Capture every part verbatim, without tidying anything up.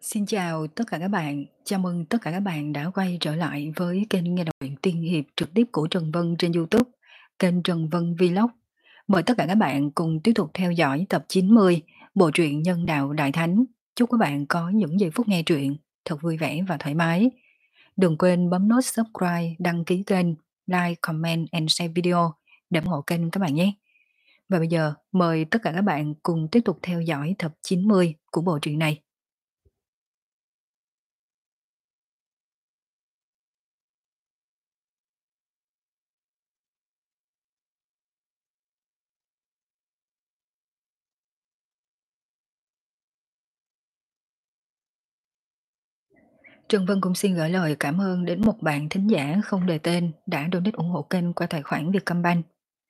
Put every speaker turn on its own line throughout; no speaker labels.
Xin chào tất cả các bạn, chào mừng tất cả các bạn đã quay trở lại với kênh nghe đọc truyện tiên hiệp trực tiếp của Trần Vân trên YouTube, kênh Trần Vân Vlog. Mời tất cả các bạn cùng tiếp tục theo dõi tập chín mươi bộ truyện Nhân đạo Đại Thánh. Chúc các bạn có những giây phút nghe truyện thật vui vẻ và thoải mái. Đừng quên bấm nút subscribe, đăng ký kênh, like, comment and share video để ủng hộ kênh các bạn nhé. Và bây giờ mời tất cả các bạn cùng tiếp tục theo dõi tập chín mươi của bộ truyện này. Trần Vân cũng xin gửi lời cảm ơn đến một bạn thính giả không đề tên đã donate ủng hộ kênh qua tài khoản Vietcombank.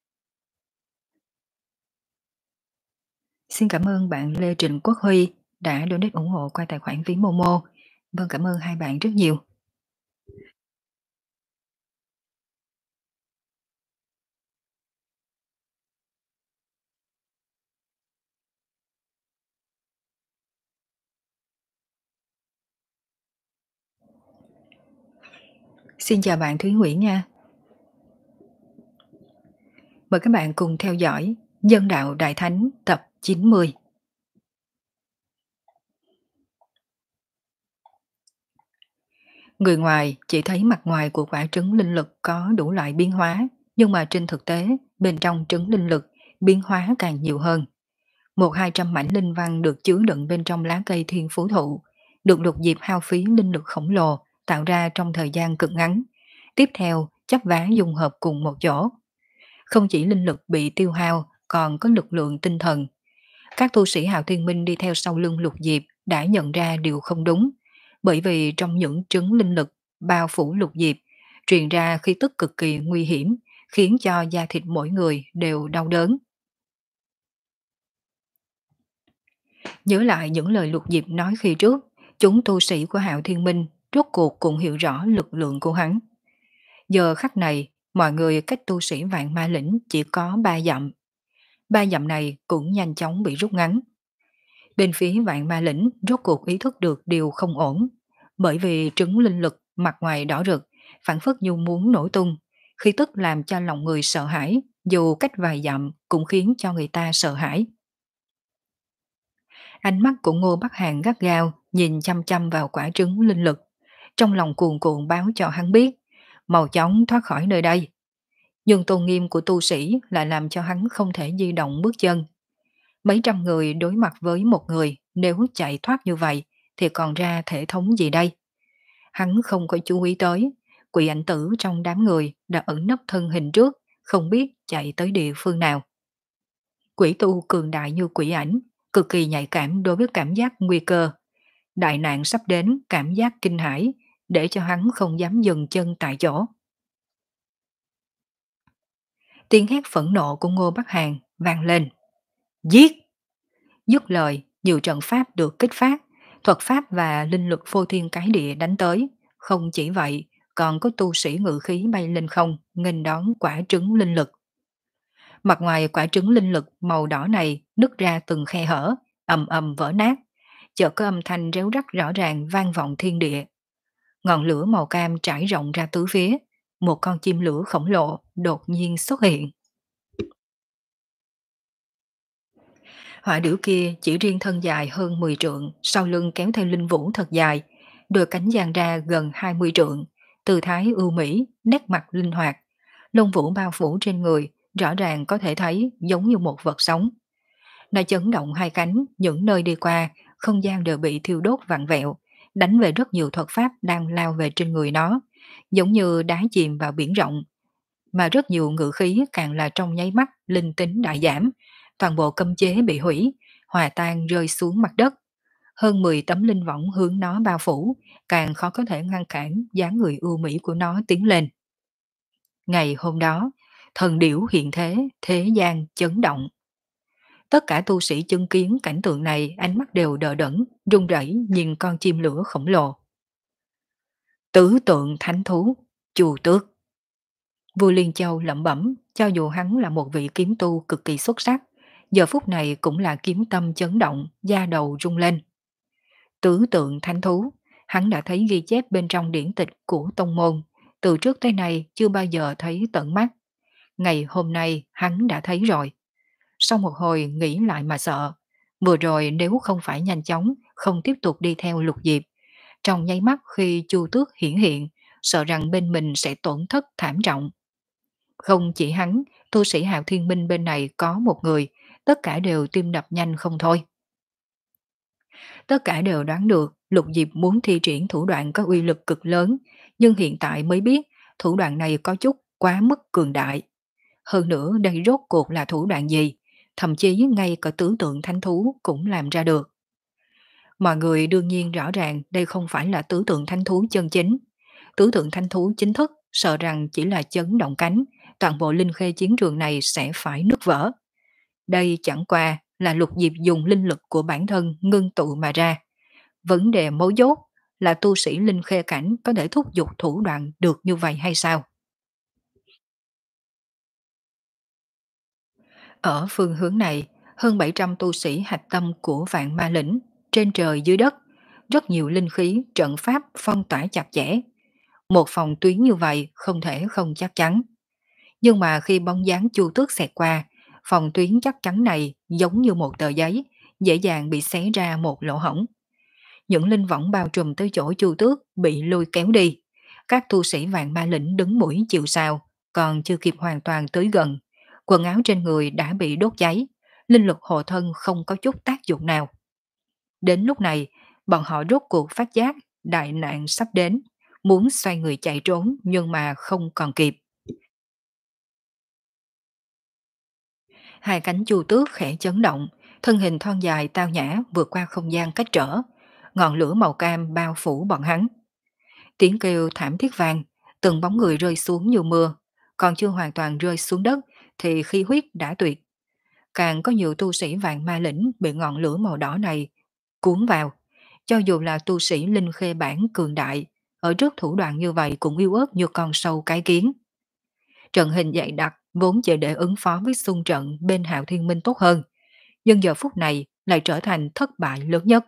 Xin cảm ơn bạn Lê Trịnh Quốc Huy đã donate ủng hộ qua tài khoản ví Momo. Vâng, cảm ơn hai bạn rất nhiều. Xin chào bạn Thúy Nguyễn nha. Mời các bạn cùng theo dõi Nhân đạo Đại Thánh tập chín mươi. Người ngoài chỉ thấy mặt ngoài của quả trứng linh lực có đủ loại biến hóa, nhưng mà trên thực tế, bên trong trứng linh lực, biến hóa càng nhiều hơn. Một hai trăm mảnh linh văn được chứa đựng bên trong lá cây thiên phú thụ, được Lục Diệp hao phí linh lực khổng lồ tạo ra trong thời gian cực ngắn. Tiếp theo, chấp vá dung hợp cùng một chỗ. Không chỉ linh lực bị tiêu hao, còn có lực lượng tinh thần. Các tu sĩ Hạo Thiên Minh đi theo sau lưng Lục Diệp đã nhận ra điều không đúng, bởi vì trong những trứng linh lực bao phủ Lục Diệp, truyền ra khí tức cực kỳ nguy hiểm, khiến cho da thịt mỗi người đều đau đớn. Nhớ lại những lời Lục Diệp nói khi trước, chúng tu sĩ của Hạo Thiên Minh rốt cuộc cũng hiểu rõ lực lượng của hắn. Giờ khắc này, mọi người cách tu sĩ Vạn Ma Lĩnh chỉ có ba dặm. Ba dặm này cũng nhanh chóng bị rút ngắn. Bên phía Vạn Ma Lĩnh rốt cuộc ý thức được điều không ổn, bởi vì trứng linh lực mặt ngoài đỏ rực, phản phất như muốn nổ tung, khí tức làm cho lòng người sợ hãi, dù cách vài dặm cũng khiến cho người ta sợ hãi. Ánh mắt của Ngô Bắc Hàng gắt gao nhìn chăm chăm vào quả trứng linh lực, trong lòng cuồn cuộn báo cho hắn biết, mau chóng thoát khỏi nơi đây. Nhưng tôn nghiêm của tu sĩ lại làm cho hắn không thể di động bước chân. Mấy trăm người đối mặt với một người, nếu chạy thoát như vậy thì còn ra thể thống gì đây? Hắn không có chú ý tới, quỷ ảnh tử trong đám người đã ẩn nấp thân hình trước, không biết chạy tới địa phương nào. Quỷ tu cường đại như quỷ ảnh, cực kỳ nhạy cảm đối với cảm giác nguy cơ. Đại nạn sắp đến, cảm giác kinh hãi, để cho hắn không dám dừng chân tại chỗ. Tiếng hét phẫn nộ của Ngô Bắc Hàng vang lên. Giết! Dứt lời, nhiều trận pháp được kích phát, thuật pháp và linh lực phô thiên cái địa đánh tới. Không chỉ vậy, còn có tu sĩ ngự khí bay lên không, nghênh đón quả trứng linh lực. Mặt ngoài quả trứng linh lực màu đỏ này nứt ra từng khe hở, ầm ầm vỡ nát. Chợt có âm thanh réo rắt rõ ràng vang vọng thiên địa. Ngọn lửa màu cam trải rộng ra tứ phía, một con chim lửa khổng lồ đột nhiên xuất hiện. Hỏa điểu kia chỉ riêng thân dài hơn mười trượng, sau lưng kéo theo linh vũ thật dài, đôi cánh dang ra gần hai mươi trượng, tư thái ưu mỹ, nét mặt linh hoạt, lông vũ bao phủ trên người, rõ ràng có thể thấy giống như một vật sống. Nó chấn động hai cánh, những nơi đi qua, không gian đều bị thiêu đốt vặn vẹo, đánh về rất nhiều thuật pháp đang lao về trên người nó, giống như đá chìm vào biển rộng. Mà rất nhiều ngự khí càng là trong nháy mắt linh tính đại giảm, toàn bộ cấm chế bị hủy, hòa tan rơi xuống mặt đất. Hơn mười tấm linh võng hướng nó bao phủ, càng khó có thể ngăn cản dáng người ưu mỹ của nó tiến lên. Ngày hôm đó, thần điểu hiện thế, thế gian chấn động. Tất cả tu sĩ chứng kiến cảnh tượng này ánh mắt đều đờ đẫn, run rẩy nhìn con chim lửa khổng lồ. Tứ tượng thánh thú, Chu Tước. Vua Liên Châu lẩm bẩm, cho dù hắn là một vị kiếm tu cực kỳ xuất sắc, giờ phút này cũng là kiếm tâm chấn động, da đầu rung lên. Tứ tượng thánh thú, hắn đã thấy ghi chép bên trong điển tịch của tông môn, từ trước tới nay chưa bao giờ thấy tận mắt. Ngày hôm nay hắn đã thấy rồi. Sau một hồi nghĩ lại mà sợ, vừa rồi nếu không phải nhanh chóng, không tiếp tục đi theo Lục Diệp, trong nháy mắt khi Chu Tước hiển hiện, sợ rằng bên mình sẽ tổn thất thảm trọng. Không chỉ hắn, tu sĩ Hạo Thiên Minh bên này có một người, tất cả đều tim đập nhanh không thôi. Tất cả đều đoán được Lục Diệp muốn thi triển thủ đoạn có uy lực cực lớn, nhưng hiện tại mới biết thủ đoạn này có chút quá mức cường đại. Hơn nữa đây rốt cuộc là thủ đoạn gì, thậm chí ngay cả tứ tượng thánh thú cũng làm ra được. Mọi người đương nhiên rõ ràng đây không phải là tứ tượng thánh thú chân chính. Tứ tượng thánh thú chính thức sợ rằng chỉ là chấn động cánh, toàn bộ linh khê chiến trường này sẽ phải nứt vỡ. Đây chẳng qua là Lục Diệp dùng linh lực của bản thân ngưng tụ mà ra. Vấn đề mấu chốt là tu sĩ linh khê cảnh có thể thúc giục thủ đoạn được như vậy hay sao? Ở phương hướng này, hơn bảy trăm tu sĩ hạch tâm của vạn ma lĩnh, trên trời dưới đất, rất nhiều linh khí, trận pháp phong tỏa chặt chẽ. Một phòng tuyến như vậy không thể không chắc chắn. Nhưng mà khi bóng dáng Chu Tước xẹt qua, phòng tuyến chắc chắn này giống như một tờ giấy, dễ dàng bị xé ra một lỗ hổng. Những linh võng bao trùm tới chỗ Chu Tước bị lôi kéo đi. Các tu sĩ vạn ma lĩnh đứng mũi chịu sào, còn chưa kịp hoàn toàn tới gần. Quần áo trên người đã bị đốt cháy, linh lực hộ thân không có chút tác dụng nào. Đến lúc này, bọn họ rốt cuộc phát giác đại nạn sắp đến, muốn xoay người chạy trốn nhưng mà không còn kịp. Hai cánh Chu Tước khẽ chấn động, thân hình thon dài tao nhã vượt qua không gian cách trở, ngọn lửa màu cam bao phủ bọn hắn. Tiếng kêu thảm thiết vang, từng bóng người rơi xuống như mưa, còn chưa hoàn toàn rơi xuống đất thì khí huyết đã tuyệt. Càng có nhiều tu sĩ vạn ma lĩnh bị ngọn lửa màu đỏ này cuốn vào, cho dù là tu sĩ linh khê bản cường đại, ở trước thủ đoạn như vậy cũng yếu ớt như con sâu cái kiến. Trận hình dày đặc vốn chỉ để ứng phó với xung trận bên Hạo Thiên Minh tốt hơn, nhưng giờ phút này lại trở thành thất bại lớn nhất.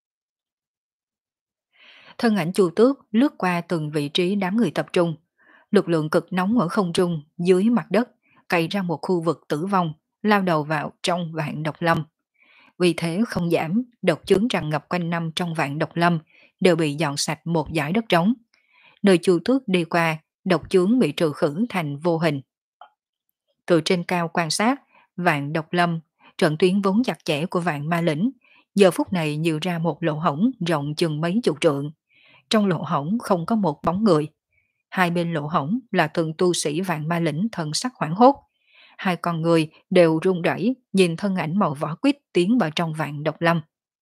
Thân ảnh Chu Tước lướt qua từng vị trí đám người tập trung, lực lượng cực nóng ở không trung dưới mặt đất cày ra một khu vực tử vong, lao đầu vào trong vạn độc lâm. Vì thế không giảm, độc chướng tràn ngập quanh năm trong vạn độc lâm đều bị dọn sạch một dải đất trống. Nơi Chu Tước đi qua, độc chướng bị trừ khử thành vô hình. Từ trên cao quan sát, vạn độc lâm, trận tuyến vốn chặt chẽ của vạn ma lĩnh, giờ phút này nhiều ra một lỗ hổng rộng chừng mấy chục trượng. Trong lỗ hổng không có một bóng người. Hai bên lỗ hổng là từng tu sĩ vạn ma lĩnh thần sắc hoảng hốt. Hai con người đều run rẩy nhìn thân ảnh màu vỏ quýt tiến vào trong vạn độc lâm.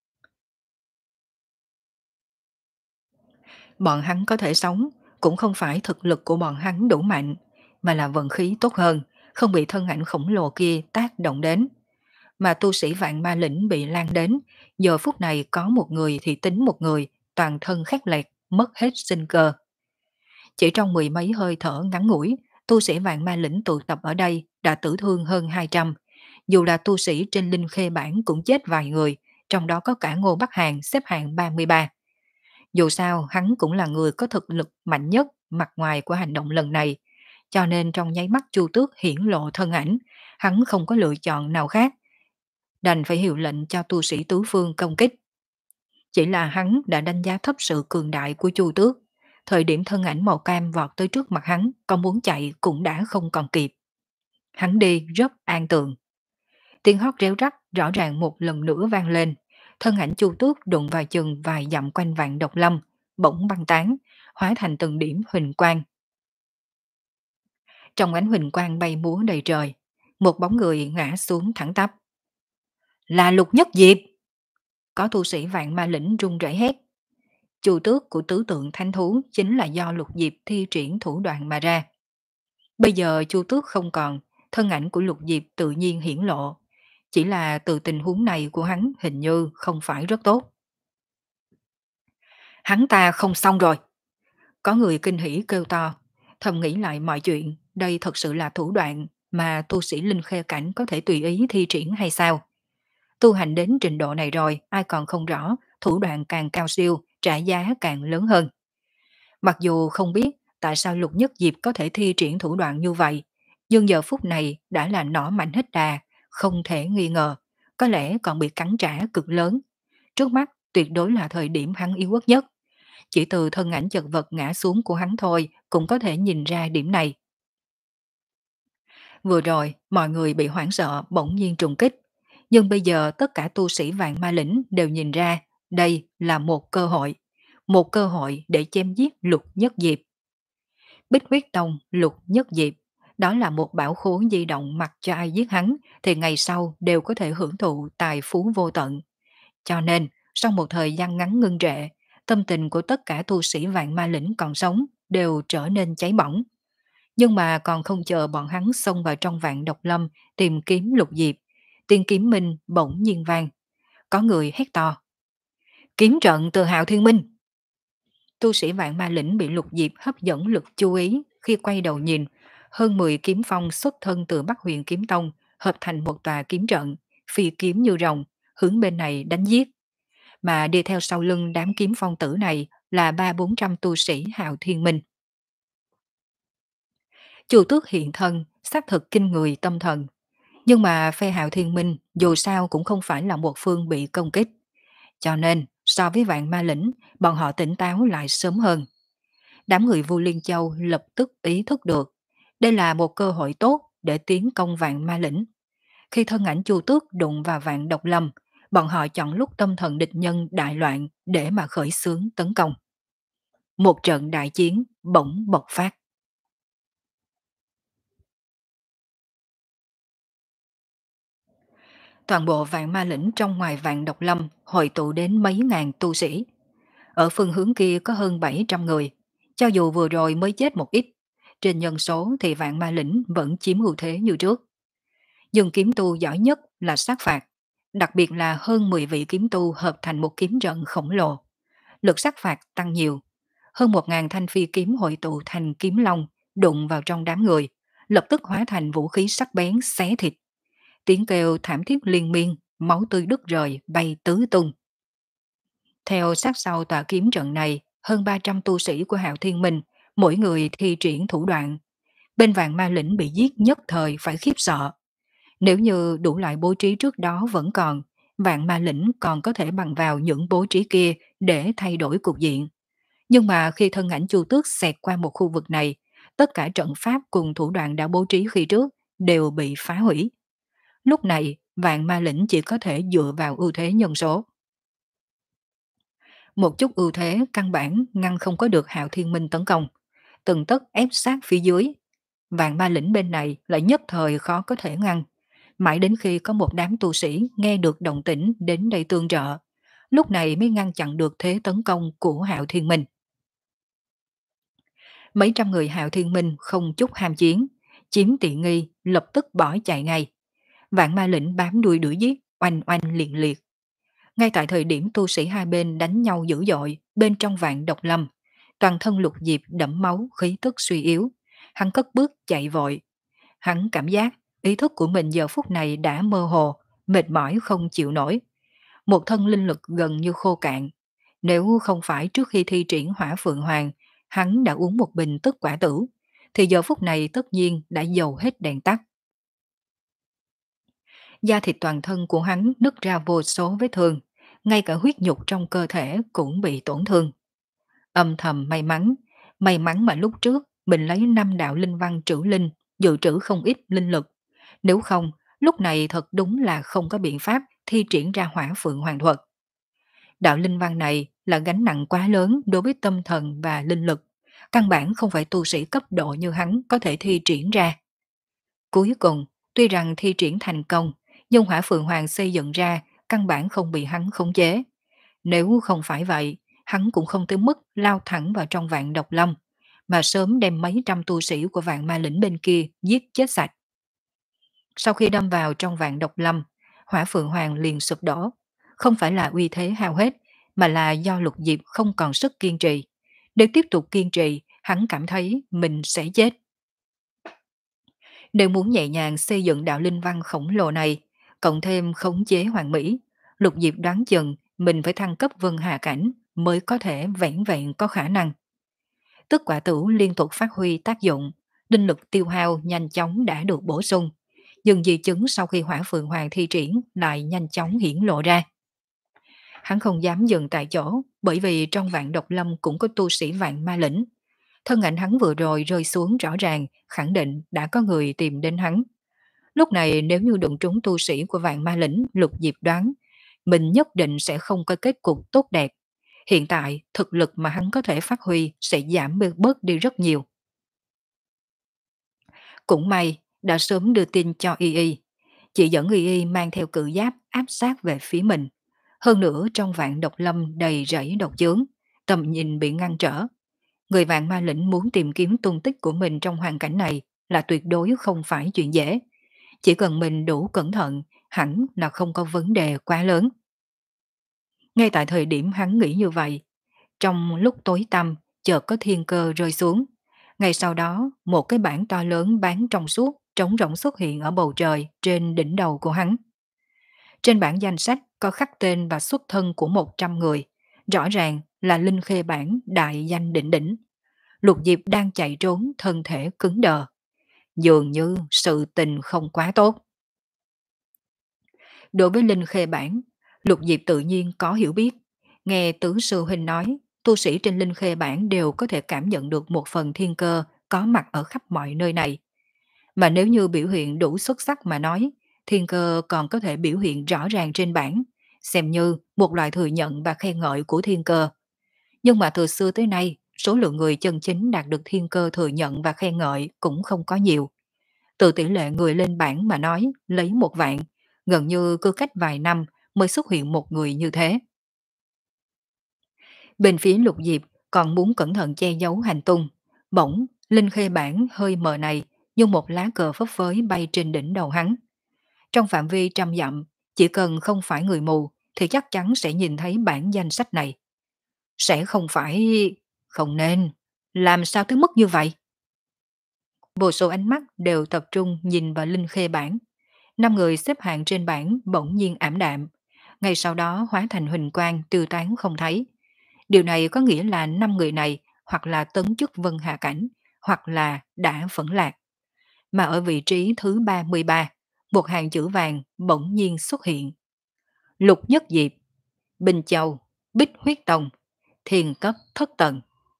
Bọn hắn có thể sống, cũng không phải thực lực của bọn hắn đủ mạnh, mà là vận khí tốt hơn, không bị thân ảnh khổng lồ kia tác động đến. Mà tu sĩ vạn ma lĩnh bị lan đến, giờ phút này có một người thì tính một người, toàn thân khét lẹt, mất hết sinh cơ. Chỉ trong mười mấy hơi thở ngắn ngủi, tu sĩ vạn ma lĩnh tụ tập ở đây đã tử thương hơn hai trăm. Dù là tu sĩ trên linh khê bản cũng chết vài người, trong đó có cả Ngô Bắc Hàn xếp hạng ba mươi ba. Dù sao, hắn cũng là người có thực lực mạnh nhất mặt ngoài của hành động lần này, cho nên trong nháy mắt Chu Tước hiển lộ thân ảnh, hắn không có lựa chọn nào khác, đành phải hiệu lệnh cho tu sĩ tứ phương công kích. Chỉ là hắn đã đánh giá thấp sự cường đại của Chu Tước, thời điểm thân ảnh màu cam vọt tới trước mặt hắn, có muốn chạy cũng đã không còn kịp. Hắn đi rất an tường. Tiếng hót réo rắt rõ ràng một lần nữa vang lên, thân ảnh Chu Tước đụng vào chừng vài dặm quanh vạn độc lâm, bỗng băng tán, hóa thành từng điểm huỳnh quang. Trong ánh huỳnh quang bay múa đầy trời, một bóng người ngã xuống thẳng tắp. Là Lục Nhất Diệp! Có tu sĩ vạn ma lĩnh run rẩy hét. Chu tước của tứ tượng thánh thú chính là do Lục Diệp thi triển thủ đoạn mà ra. Bây giờ Chu tước không còn, thân ảnh của Lục Diệp tự nhiên hiển lộ. Chỉ là từ tình huống này của hắn hình như không phải rất tốt. Hắn ta không xong rồi. Có người kinh hỉ kêu to, thầm nghĩ lại mọi chuyện, đây thật sự là thủ đoạn mà tu sĩ linh khê cảnh có thể tùy ý thi triển hay sao? Tu hành đến trình độ này rồi, ai còn không rõ thủ đoạn càng cao siêu, trả giá càng lớn hơn. Mặc dù không biết tại sao Lục Nhất Diệp có thể thi triển thủ đoạn như vậy, nhưng giờ phút này đã là nỏ mạnh hết đà, không thể nghi ngờ, có lẽ còn bị cắn trả cực lớn. Trước mắt tuyệt đối là thời điểm hắn yếu ớt nhất. Chỉ từ thân ảnh chật vật ngã xuống của hắn thôi cũng có thể nhìn ra điểm này. Vừa rồi, mọi người bị hoảng sợ bỗng nhiên trùng kích. Nhưng bây giờ tất cả tu sĩ vạn ma lĩnh đều nhìn ra đây là một cơ hội. Một cơ hội để chém giết Lục Nhất Diệp. Bích huyết tông Lục Nhất Diệp. Đó là một bảo khố di động, mặc cho ai giết hắn thì ngày sau đều có thể hưởng thụ tài phú vô tận. Cho nên, sau một thời gian ngắn ngưng trệ, tâm tình của tất cả tu sĩ vạn ma lĩnh còn sống đều trở nên cháy bỏng. Nhưng mà còn không chờ bọn hắn xông vào trong vạn độc lâm tìm kiếm Lục Diệp, tiên kiếm minh bỗng nhiên vang. Có người hét to. Kiếm trận từ Hạo Thiên Minh. Tu sĩ vạn ma lĩnh bị Lục Diệp hấp dẫn lực chú ý, khi quay đầu nhìn, hơn mười kiếm phong xuất thân từ Bắc Huyền Kiếm Tông, hợp thành một tòa kiếm trận, phi kiếm như rồng, hướng bên này đánh giết. Mà đi theo sau lưng đám kiếm phong tử này là ba bốn trăm tu sĩ Hạo Thiên Minh. Chu Tước hiện thân, xác thực kinh người tâm thần. Nhưng mà phe Hạo Thiên Minh dù sao cũng không phải là một phương bị công kích. Cho nên, so với vạn ma lĩnh, bọn họ tỉnh táo lại sớm hơn. Đám người Vu Liên Châu lập tức ý thức được. Đây là một cơ hội tốt để tiến công vạn ma lĩnh. Khi thân ảnh Chu Tước đụng vào vạn độc lâm, bọn họ chọn lúc tâm thần địch nhân đại loạn để mà khởi xướng tấn công. Một trận đại chiến bỗng bộc phát. Toàn bộ vạn ma lĩnh trong ngoài vạn độc lâm hội tụ đến mấy ngàn tu sĩ. Ở phương hướng kia có hơn bảy trăm người. Cho dù vừa rồi mới chết một ít, trên nhân số thì vạn ma lĩnh vẫn chiếm ưu thế như trước. Nhưng kiếm tu giỏi nhất là sát phạt, đặc biệt là hơn mười vị kiếm tu hợp thành một kiếm trận khổng lồ. Lực sát phạt tăng nhiều, hơn một ngàn thanh phi kiếm hội tụ thành kiếm long, đụng vào trong đám người, lập tức hóa thành vũ khí sắc bén xé thịt. Tiếng kêu thảm thiết liên miên, máu tươi đứt rời bay tứ tung. Theo sát sau tòa kiếm trận này, hơn ba trăm tu sĩ của Hạo Thiên Minh, mỗi người thi triển thủ đoạn. Bên vạn ma lĩnh bị giết nhất thời phải khiếp sợ. Nếu như đủ loại bố trí trước đó vẫn còn, vạn ma lĩnh còn có thể bằng vào những bố trí kia để thay đổi cục diện. Nhưng mà khi thân ảnh Chu Tước xẹt qua một khu vực này, tất cả trận pháp cùng thủ đoạn đã bố trí khi trước đều bị phá hủy. Lúc này, vạn ma lĩnh chỉ có thể dựa vào ưu thế nhân số. Một chút ưu thế căn bản ngăn không có được Hạo Thiên Minh tấn công, từng tấc ép sát phía dưới. Vạn ma lĩnh bên này lại nhất thời khó có thể ngăn. Mãi đến khi có một đám tu sĩ nghe được động tĩnh đến đây tương trợ, lúc này mới ngăn chặn được thế tấn công của Hạo Thiên Minh. Mấy trăm người Hạo Thiên Minh không chút ham chiến, chiếm tiện nghi lập tức bỏ chạy ngay. Vạn ma lĩnh bám đuôi đuổi giết, oanh oanh liệt liệt. Ngay tại thời điểm tu sĩ hai bên đánh nhau dữ dội, bên trong vạn độc lâm, toàn thân Lục Diệp đẫm máu, khí tức suy yếu. Hắn cất bước chạy vội. Hắn cảm giác ý thức của mình giờ phút này đã mơ hồ, mệt mỏi không chịu nổi. Một thân linh lực gần như khô cạn. Nếu không phải trước khi thi triển Hỏa Phượng Hoàng, hắn đã uống một bình tức quả tử, thì giờ phút này tất nhiên đã dầu hết đèn tắt. Da thịt toàn thân của hắn nứt ra vô số vết thương, ngay cả huyết nhục trong cơ thể cũng bị tổn thương. Âm thầm may mắn, may mắn mà lúc trước mình lấy năm đạo linh văn trữ linh, dự trữ không ít linh lực. Nếu không, lúc này thật đúng là không có biện pháp thi triển ra Hỏa Phượng Hoàng thuật. Đạo linh văn này là gánh nặng quá lớn đối với tâm thần và linh lực, căn bản không phải tu sĩ cấp độ như hắn có thể thi triển ra. Cuối cùng, tuy rằng thi triển thành công, nhưng Hỏa Phượng Hoàng xây dựng ra căn bản không bị hắn khống chế. Nếu không phải vậy, hắn cũng không tới mức lao thẳng vào trong vạn độc lâm, mà sớm đem mấy trăm tu sĩ của vạn ma lĩnh bên kia giết chết sạch. Sau khi đâm vào trong vạn độc lâm, Hỏa Phượng Hoàng liền sụp đổ. Không phải là uy thế hao hết, mà là do Lục Diệp không còn sức kiên trì. Nếu tiếp tục kiên trì, hắn cảm thấy mình sẽ chết. Nếu muốn nhẹ nhàng xây dựng đạo linh văn khổng lồ này, cộng thêm khống chế hoàn mỹ, Lục Diệp đoán chừng mình phải thăng cấp vân hà cảnh mới có thể vẻn vẹn có khả năng. Tức quả tử liên tục phát huy tác dụng, linh lực tiêu hao nhanh chóng đã được bổ sung, nhưng di chứng sau khi hỏa phượng hoàng thi triển lại nhanh chóng hiển lộ ra. Hắn không dám dừng tại chỗ, bởi vì trong vạn độc lâm cũng có tu sĩ vạn ma lĩnh. Thân ảnh hắn vừa rồi rơi xuống rõ ràng, khẳng định đã có người tìm đến hắn. Lúc này nếu như đụng trúng tu sĩ của vạn ma lĩnh, Lục Diệp đoán, mình nhất định sẽ không có kết cục tốt đẹp. Hiện tại, thực lực mà hắn có thể phát huy sẽ giảm bớt đi rất nhiều. Cũng may, đã sớm đưa tin cho Y Y. Chỉ dẫn Y Y mang theo cự giáp áp sát về phía mình. Hơn nữa trong vạn độc lâm đầy rẫy độc chướng, tầm nhìn bị ngăn trở. Người vạn ma lĩnh muốn tìm kiếm tung tích của mình trong hoàn cảnh này là tuyệt đối không phải chuyện dễ. Chỉ cần mình đủ cẩn thận, hẳn là không có vấn đề quá lớn. Ngay tại thời điểm hắn nghĩ như vậy, trong lúc tối tăm, chợt có thiên cơ rơi xuống. Ngay sau đó, một cái bảng to lớn bán trong suốt, trống rỗng xuất hiện ở bầu trời trên đỉnh đầu của hắn. Trên bảng danh sách có khắc tên và xuất thân của một trăm người, rõ ràng là Linh Khê Bảng đại danh đỉnh đỉnh. Lục Diệp đang chạy trốn, thân thể cứng đờ. Dường như sự tình không quá tốt. Đối với Linh Khê Bản, Lục Diệp tự nhiên có hiểu biết. Nghe Tứ Sư Huynh nói, tu sĩ trên Linh Khê Bản đều có thể cảm nhận được một phần thiên cơ có mặt ở khắp mọi nơi này. Mà nếu như biểu hiện đủ xuất sắc mà nói, thiên cơ còn có thể biểu hiện rõ ràng trên bản, xem như một loại thừa nhận và khen ngợi của thiên cơ. Nhưng mà từ xưa tới nay, số lượng người chân chính đạt được thiên cơ thừa nhận và khen ngợi cũng không có nhiều. Từ tỷ lệ người lên bảng mà nói, lấy một vạn, gần như cứ cách vài năm mới xuất hiện một người như thế. Bên phía Lục Diệp còn muốn cẩn thận che giấu hành tung. Bỗng, Linh Khê Bản hơi mờ này, như một lá cờ phấp phới bay trên đỉnh đầu hắn. Trong phạm vi trăm dặm, chỉ cần không phải người mù, thì chắc chắn sẽ nhìn thấy bản danh sách này. Sẽ không phải... Không nên. Làm sao tới mức như vậy? Vô số ánh mắt đều tập trung nhìn vào Linh Khê Bản. Năm người xếp hạng trên bảng bỗng nhiên ảm đạm. Ngay sau đó hóa thành huỳnh quang tiêu tán không thấy. Điều này có nghĩa là năm người này hoặc là tấn chức vân hạ cảnh, hoặc là đã phẫn lạc. Mà ở vị trí thứ ba mươi ba, một hàng chữ vàng bỗng nhiên xuất hiện. Lục Nhất Diệp, Bình Châu, Bích Huyết Tông, Thiền cấp thất tầng.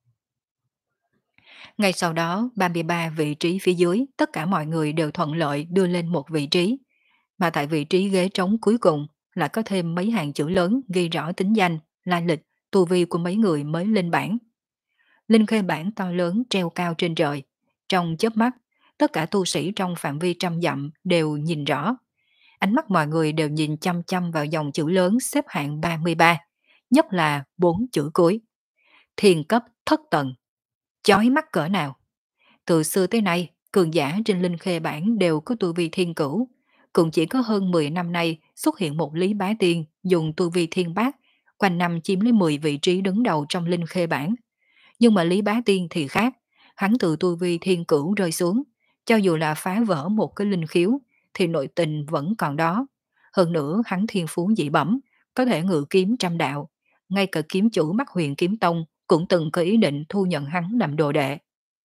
Ngay sau đó, ba mươi ba vị trí phía dưới, tất cả mọi người đều thuận lợi đưa lên một vị trí. Mà tại vị trí ghế trống cuối cùng lại có thêm mấy hàng chữ lớn ghi rõ tính danh, lai lịch, tu vi của mấy người mới lên bảng. Linh Khê Bảng to lớn treo cao trên trời. Trong chớp mắt, tất cả tu sĩ trong phạm vi trăm dặm đều nhìn rõ. Ánh mắt mọi người đều nhìn chăm chăm vào dòng chữ lớn xếp hạng ba mươi ba, nhất là bốn chữ cuối. Thiền cấp thất tầng. Chói mắt cỡ nào? Từ xưa tới nay, cường giả trên Linh Khê Bảng đều có tu vi thiên cửu. Cũng chỉ có hơn mười năm nay xuất hiện một Lý Bá Tiên dùng tu vi thiên bát, quanh năm chiếm lấy mười vị trí đứng đầu trong Linh Khê Bảng. Nhưng mà Lý Bá Tiên thì khác, hắn từ tu vi thiên cửu rơi xuống, cho dù là phá vỡ một cái linh khiếu, thì nội tình vẫn còn đó. Hơn nữa hắn thiên phú dị bẩm, có thể ngự kiếm trăm đạo. Ngay cả kiếm chủ Bắc Huyền Kiếm Tông cũng từng có ý định thu nhận hắn làm đồ đệ.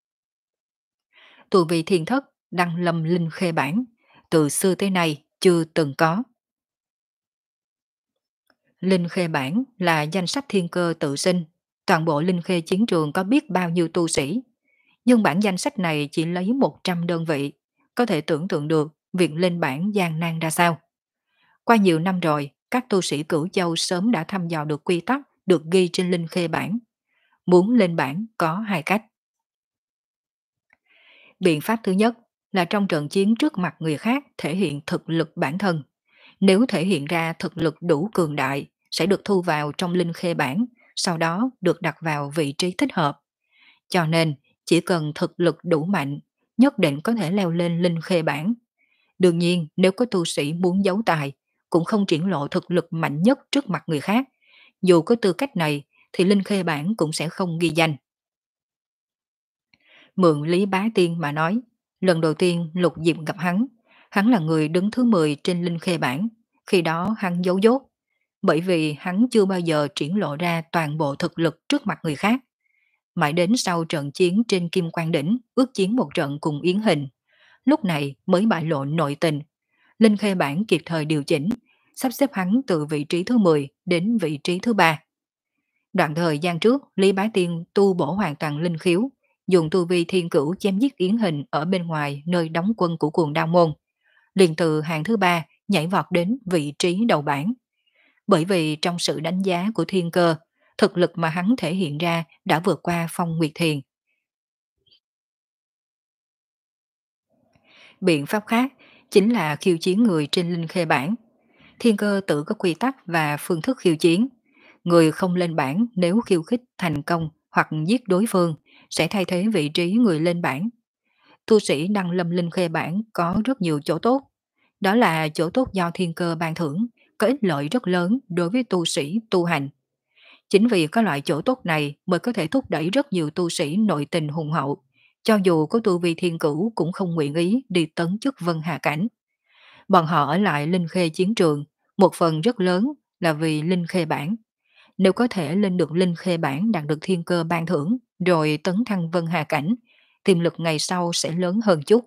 Tu vi thiên thất, đăng lâm Linh Khê Bảng, từ xưa tới nay chưa từng có. Linh Khê Bảng là danh sách thiên cơ tự sinh, toàn bộ Linh Khê chiến trường có biết bao nhiêu tu sĩ. Nhưng bản danh sách này chỉ lấy một trăm đơn vị, có thể tưởng tượng được việc lên bảng gian nan ra sao. Qua nhiều năm rồi, các tu sĩ Cửu Châu sớm đã thăm dò được quy tắc được ghi trên Linh Khê Bảng. Muốn lên bảng có hai cách. Biện pháp thứ nhất là trong trận chiến trước mặt người khác thể hiện thực lực bản thân. Nếu thể hiện ra thực lực đủ cường đại, sẽ được thu vào trong Linh Khê Bảng, sau đó được đặt vào vị trí thích hợp. Cho nên, chỉ cần thực lực đủ mạnh, nhất định có thể leo lên Linh Khê Bảng. Đương nhiên, nếu có tu sĩ muốn giấu tài, cũng không triển lộ thực lực mạnh nhất trước mặt người khác. Dù có tư cách này, thì Linh Khê Bảng cũng sẽ không ghi danh. Mượn Lý Bá Tiên mà nói, lần đầu tiên Lục Diệp gặp hắn, hắn là người đứng thứ mười trên Linh Khê Bảng, khi đó hắn giấu dốt. bởi vì hắn chưa bao giờ triển lộ ra toàn bộ thực lực trước mặt người khác. Mãi đến sau trận chiến trên Kim Quan Đỉnh, ước chiến một trận cùng Yến Hình, lúc này mới bại lộ nội tình. Linh Khê Bản kịp thời điều chỉnh, sắp xếp hắn từ vị trí thứ mười đến vị trí thứ ba. Đoạn thời gian trước, Lý Bá Tiên tu bổ hoàn toàn linh khiếu, dùng tu vi thiên cửu chém giết Yến Hình ở bên ngoài nơi đóng quân của cuồng đao môn. Liền từ hàng thứ ba nhảy vọt đến vị trí đầu bảng. Bởi vì trong sự đánh giá của thiên cơ, thực lực mà hắn thể hiện ra đã vượt qua Phong Nguyệt Thiền. Biện pháp khác chính là khiêu chiến người trên linh khê bảng. Thiên cơ tự có quy tắc và phương thức khiêu chiến. Người không lên bảng nếu khiêu khích thành công hoặc giết đối phương sẽ thay thế vị trí người lên bảng. Tu sĩ đăng lâm linh khê bảng có rất nhiều chỗ tốt. Đó là chỗ tốt do thiên cơ ban thưởng, có ích lợi rất lớn đối với tu sĩ tu hành. Chính vì có loại chỗ tốt này mới có thể thúc đẩy rất nhiều tu sĩ nội tình hùng hậu. Cho dù có tu vi thiên cửu cũng không nguyện ý đi tấn chức vân hà cảnh. Bọn họ ở lại linh khê chiến trường, một phần rất lớn là vì linh khê bản. Nếu có thể lên được linh khê bản đạt được thiên cơ ban thưởng, rồi tấn thăng vân hà cảnh, tiềm lực ngày sau sẽ lớn hơn chút.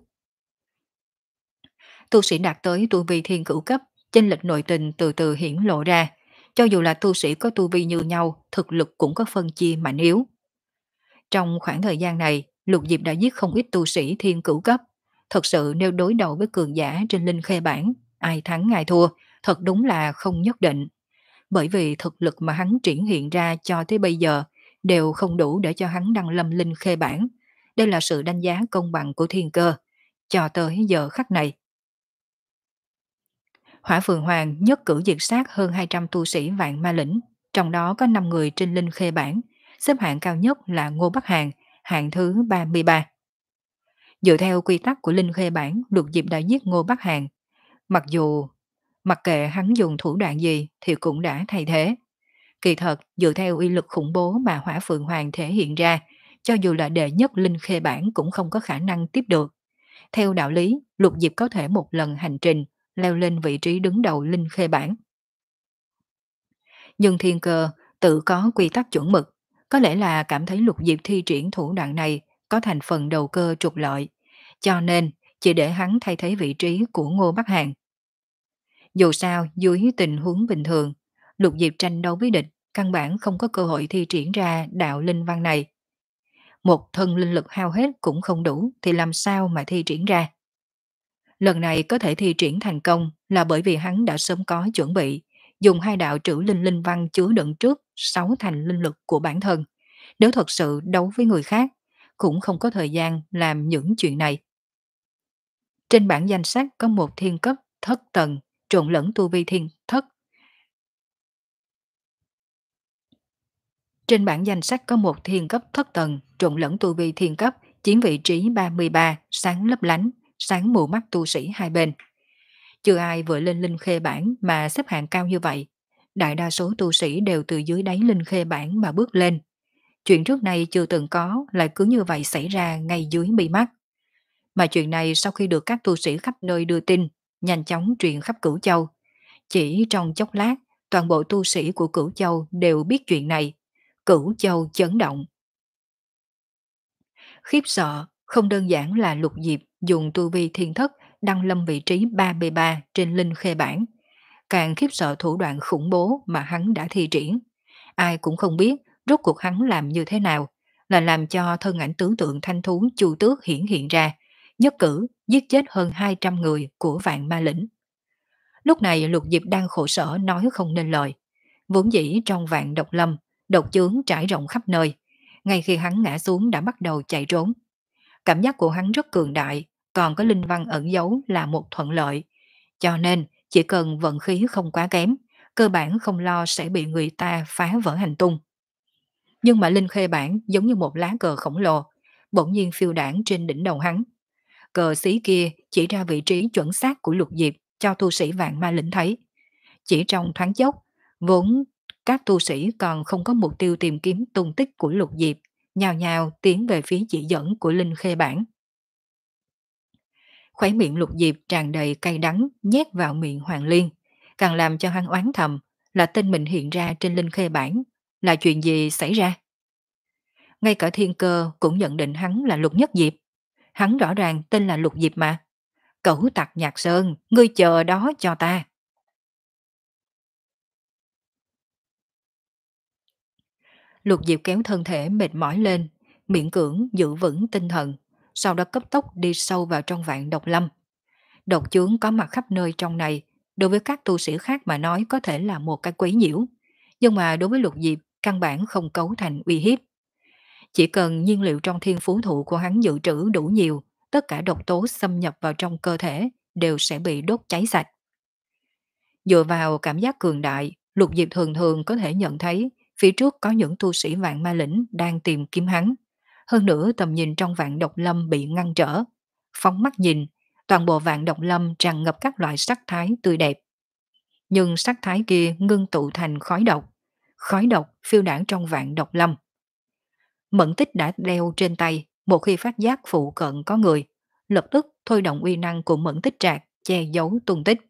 Tu sĩ đạt tới tu vi thiên cửu cấp, chênh lệch nội tình từ từ hiển lộ ra. Cho dù là tu sĩ có tu vi như nhau, thực lực cũng có phân chia mạnh yếu. Trong khoảng thời gian này, Lục Diệp đã giết không ít tu sĩ thiên cửu cấp. Thật sự nếu đối đầu với cường giả trên linh khê bản, ai thắng ai thua, thật đúng là không nhất định. Bởi vì thực lực mà hắn triển hiện ra cho tới bây giờ đều không đủ để cho hắn đăng lâm linh khê bản. Đây là sự đánh giá công bằng của thiên cơ. Cho tới giờ khắc này, Hỏa Phượng Hoàng nhất cử diệt sát hơn hai trăm tu sĩ vạn ma lĩnh, trong đó có năm người trên linh khê bản, xếp hạng cao nhất là Ngô Bắc Hàn, hạng thứ ba mươi ba. Dựa theo quy tắc của linh khê bản, Lục Diệp đã giết Ngô Bắc Hàn, mặc dù mặc kệ hắn dùng thủ đoạn gì thì cũng đã thay thế. Kỳ thật, dựa theo uy lực khủng bố mà Hỏa Phượng Hoàng thể hiện ra, cho dù là đệ nhất linh khê bản cũng không có khả năng tiếp được. Theo đạo lý, Lục Diệp có thể một lần hành trình leo lên vị trí đứng đầu linh khê bản. Nhưng thiên cơ tự có quy tắc chuẩn mực, có lẽ là cảm thấy Lục Diệp thi triển thủ đoạn này có thành phần đầu cơ trục lợi, cho nên chỉ để hắn thay thế vị trí của Ngô Bắc Hàn. Dù sao, dưới tình huống bình thường, Lục Diệp tranh đấu với địch, căn bản không có cơ hội thi triển ra đạo linh văn này. Một thân linh lực hao hết cũng không đủ thì làm sao mà thi triển ra. Lần này có thể thi triển thành công là bởi vì hắn đã sớm có chuẩn bị, dùng hai đạo trữ linh linh văn chứa đựng trước sáu thành linh lực của bản thân. Nếu thật sự đấu với người khác, cũng không có thời gian làm những chuyện này. Trên bảng danh sách có một thiên cấp thất tầng, trộn lẫn tu vi thiên thất. Trên bảng danh sách có một thiên cấp thất tầng, trộn lẫn tu vi thiên cấp, chiếm vị trí ba mươi ba, sáng lấp lánh, sáng mù mắt tu sĩ hai bên. Chưa ai vừa lên linh khê bảng mà xếp hạng cao như vậy. Đại đa số tu sĩ đều từ dưới đáy linh khê bảng mà bước lên. Chuyện trước này chưa từng có lại cứ như vậy xảy ra ngay dưới mi mắt. Mà chuyện này sau khi được các tu sĩ khắp nơi đưa tin, nhanh chóng truyền khắp Cửu Châu. Chỉ trong chốc lát, toàn bộ tu sĩ của Cửu Châu đều biết chuyện này. Cửu Châu chấn động. Khiếp sợ, không đơn giản là Lục Diệp dùng tu vi thiên thất đăng lâm vị trí ba mươi ba trên linh khê bảng. Càng khiếp sợ thủ đoạn khủng bố mà hắn đã thi triển. Ai cũng không biết rốt cuộc hắn làm như thế nào, là làm cho thân ảnh tướng tượng thanh thú Chu Tước hiển hiện ra, nhất cử giết chết hơn hai trăm người của vạn ma lĩnh. Lúc này Lục Diệp đang khổ sở nói không nên lời. Vốn dĩ trong vạn độc lâm, độc chướng trải rộng khắp nơi. Ngay khi hắn ngã xuống đã bắt đầu chạy trốn. Cảm giác của hắn rất cường đại, còn có linh văn ẩn giấu là một thuận lợi. Cho nên, chỉ cần vận khí không quá kém, cơ bản không lo sẽ bị người ta phá vỡ hành tung. Nhưng mà linh khê bản giống như một lá cờ khổng lồ, bỗng nhiên phiêu đảng trên đỉnh đầu hắn. Cờ xí kia chỉ ra vị trí chuẩn xác của Lục Diệp cho tu sĩ vạn ma lĩnh thấy. Chỉ trong thoáng chốc, vốn các tu sĩ còn không có mục tiêu tìm kiếm tung tích của Lục Diệp, nhào nhào tiến về phía chỉ dẫn của linh khê bản. Khóe miệng Lục Diệp tràn đầy cay đắng nhét vào miệng Hoàng Liên, càng làm cho hắn oán thầm, là tên mình hiện ra trên linh khê bản, là chuyện gì xảy ra? Ngay cả thiên cơ cũng nhận định hắn là Lục Nhất Diệp. Hắn rõ ràng tên là Lục Diệp mà. Cẩu tặc Nhạc Sơn, ngươi chờ đó cho ta. Lục Diệp kéo thân thể mệt mỏi lên, miễn cưỡng giữ vững tinh thần, sau đó cấp tốc đi sâu vào trong vạn độc lâm. Độc chướng có mặt khắp nơi trong này, đối với các tu sĩ khác mà nói có thể là một cái quấy nhiễu, nhưng mà đối với Lục Diệp căn bản không cấu thành uy hiếp. Chỉ cần nhiên liệu trong thiên phú thụ của hắn dự trữ đủ nhiều, tất cả độc tố xâm nhập vào trong cơ thể đều sẽ bị đốt cháy sạch. Dựa vào cảm giác cường đại, Lục Diệp thường thường có thể nhận thấy phía trước có những tu sĩ vạn ma lĩnh đang tìm kiếm hắn. Hơn nữa tầm nhìn trong vạn độc lâm bị ngăn trở. Phóng mắt nhìn, toàn bộ vạn độc lâm tràn ngập các loại sắc thái tươi đẹp. Nhưng sắc thái kia ngưng tụ thành khói độc. Khói độc phiêu đảng trong vạn độc lâm. Mẫn tích đã đeo trên tay, một khi phát giác phụ cận có người, lập tức thôi động uy năng của mẫn tích trạc, che giấu tung tích.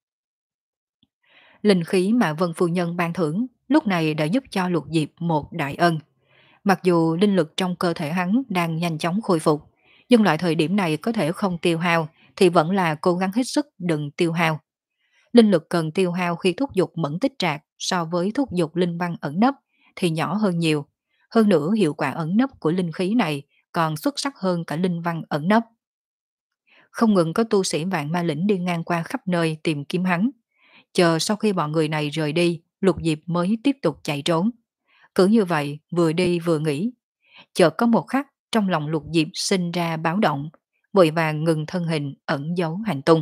Linh khí mà Vân Phu Nhân ban thưởng lúc này đã giúp cho Lục Diệp một đại ân. Mặc dù linh lực trong cơ thể hắn đang nhanh chóng khôi phục, nhưng loại thời điểm này có thể không tiêu hao thì vẫn là cố gắng hết sức đừng tiêu hao. Linh lực cần tiêu hao khi thúc dục mẫn tích trạc so với thúc dục linh văn ẩn nấp thì nhỏ hơn nhiều. Hơn nữa hiệu quả ẩn nấp của linh khí này còn xuất sắc hơn cả linh văn ẩn nấp. Không ngừng có tu sĩ vạn ma lĩnh đi ngang qua khắp nơi tìm kiếm hắn. Chờ sau khi bọn người này rời đi, Lục Diệp mới tiếp tục chạy trốn. Cứ như vậy, vừa đi vừa nghĩ. Chợt có một khắc, trong lòng Lục Diệp sinh ra báo động, vội vàng ngừng thân hình ẩn giấu hành tung.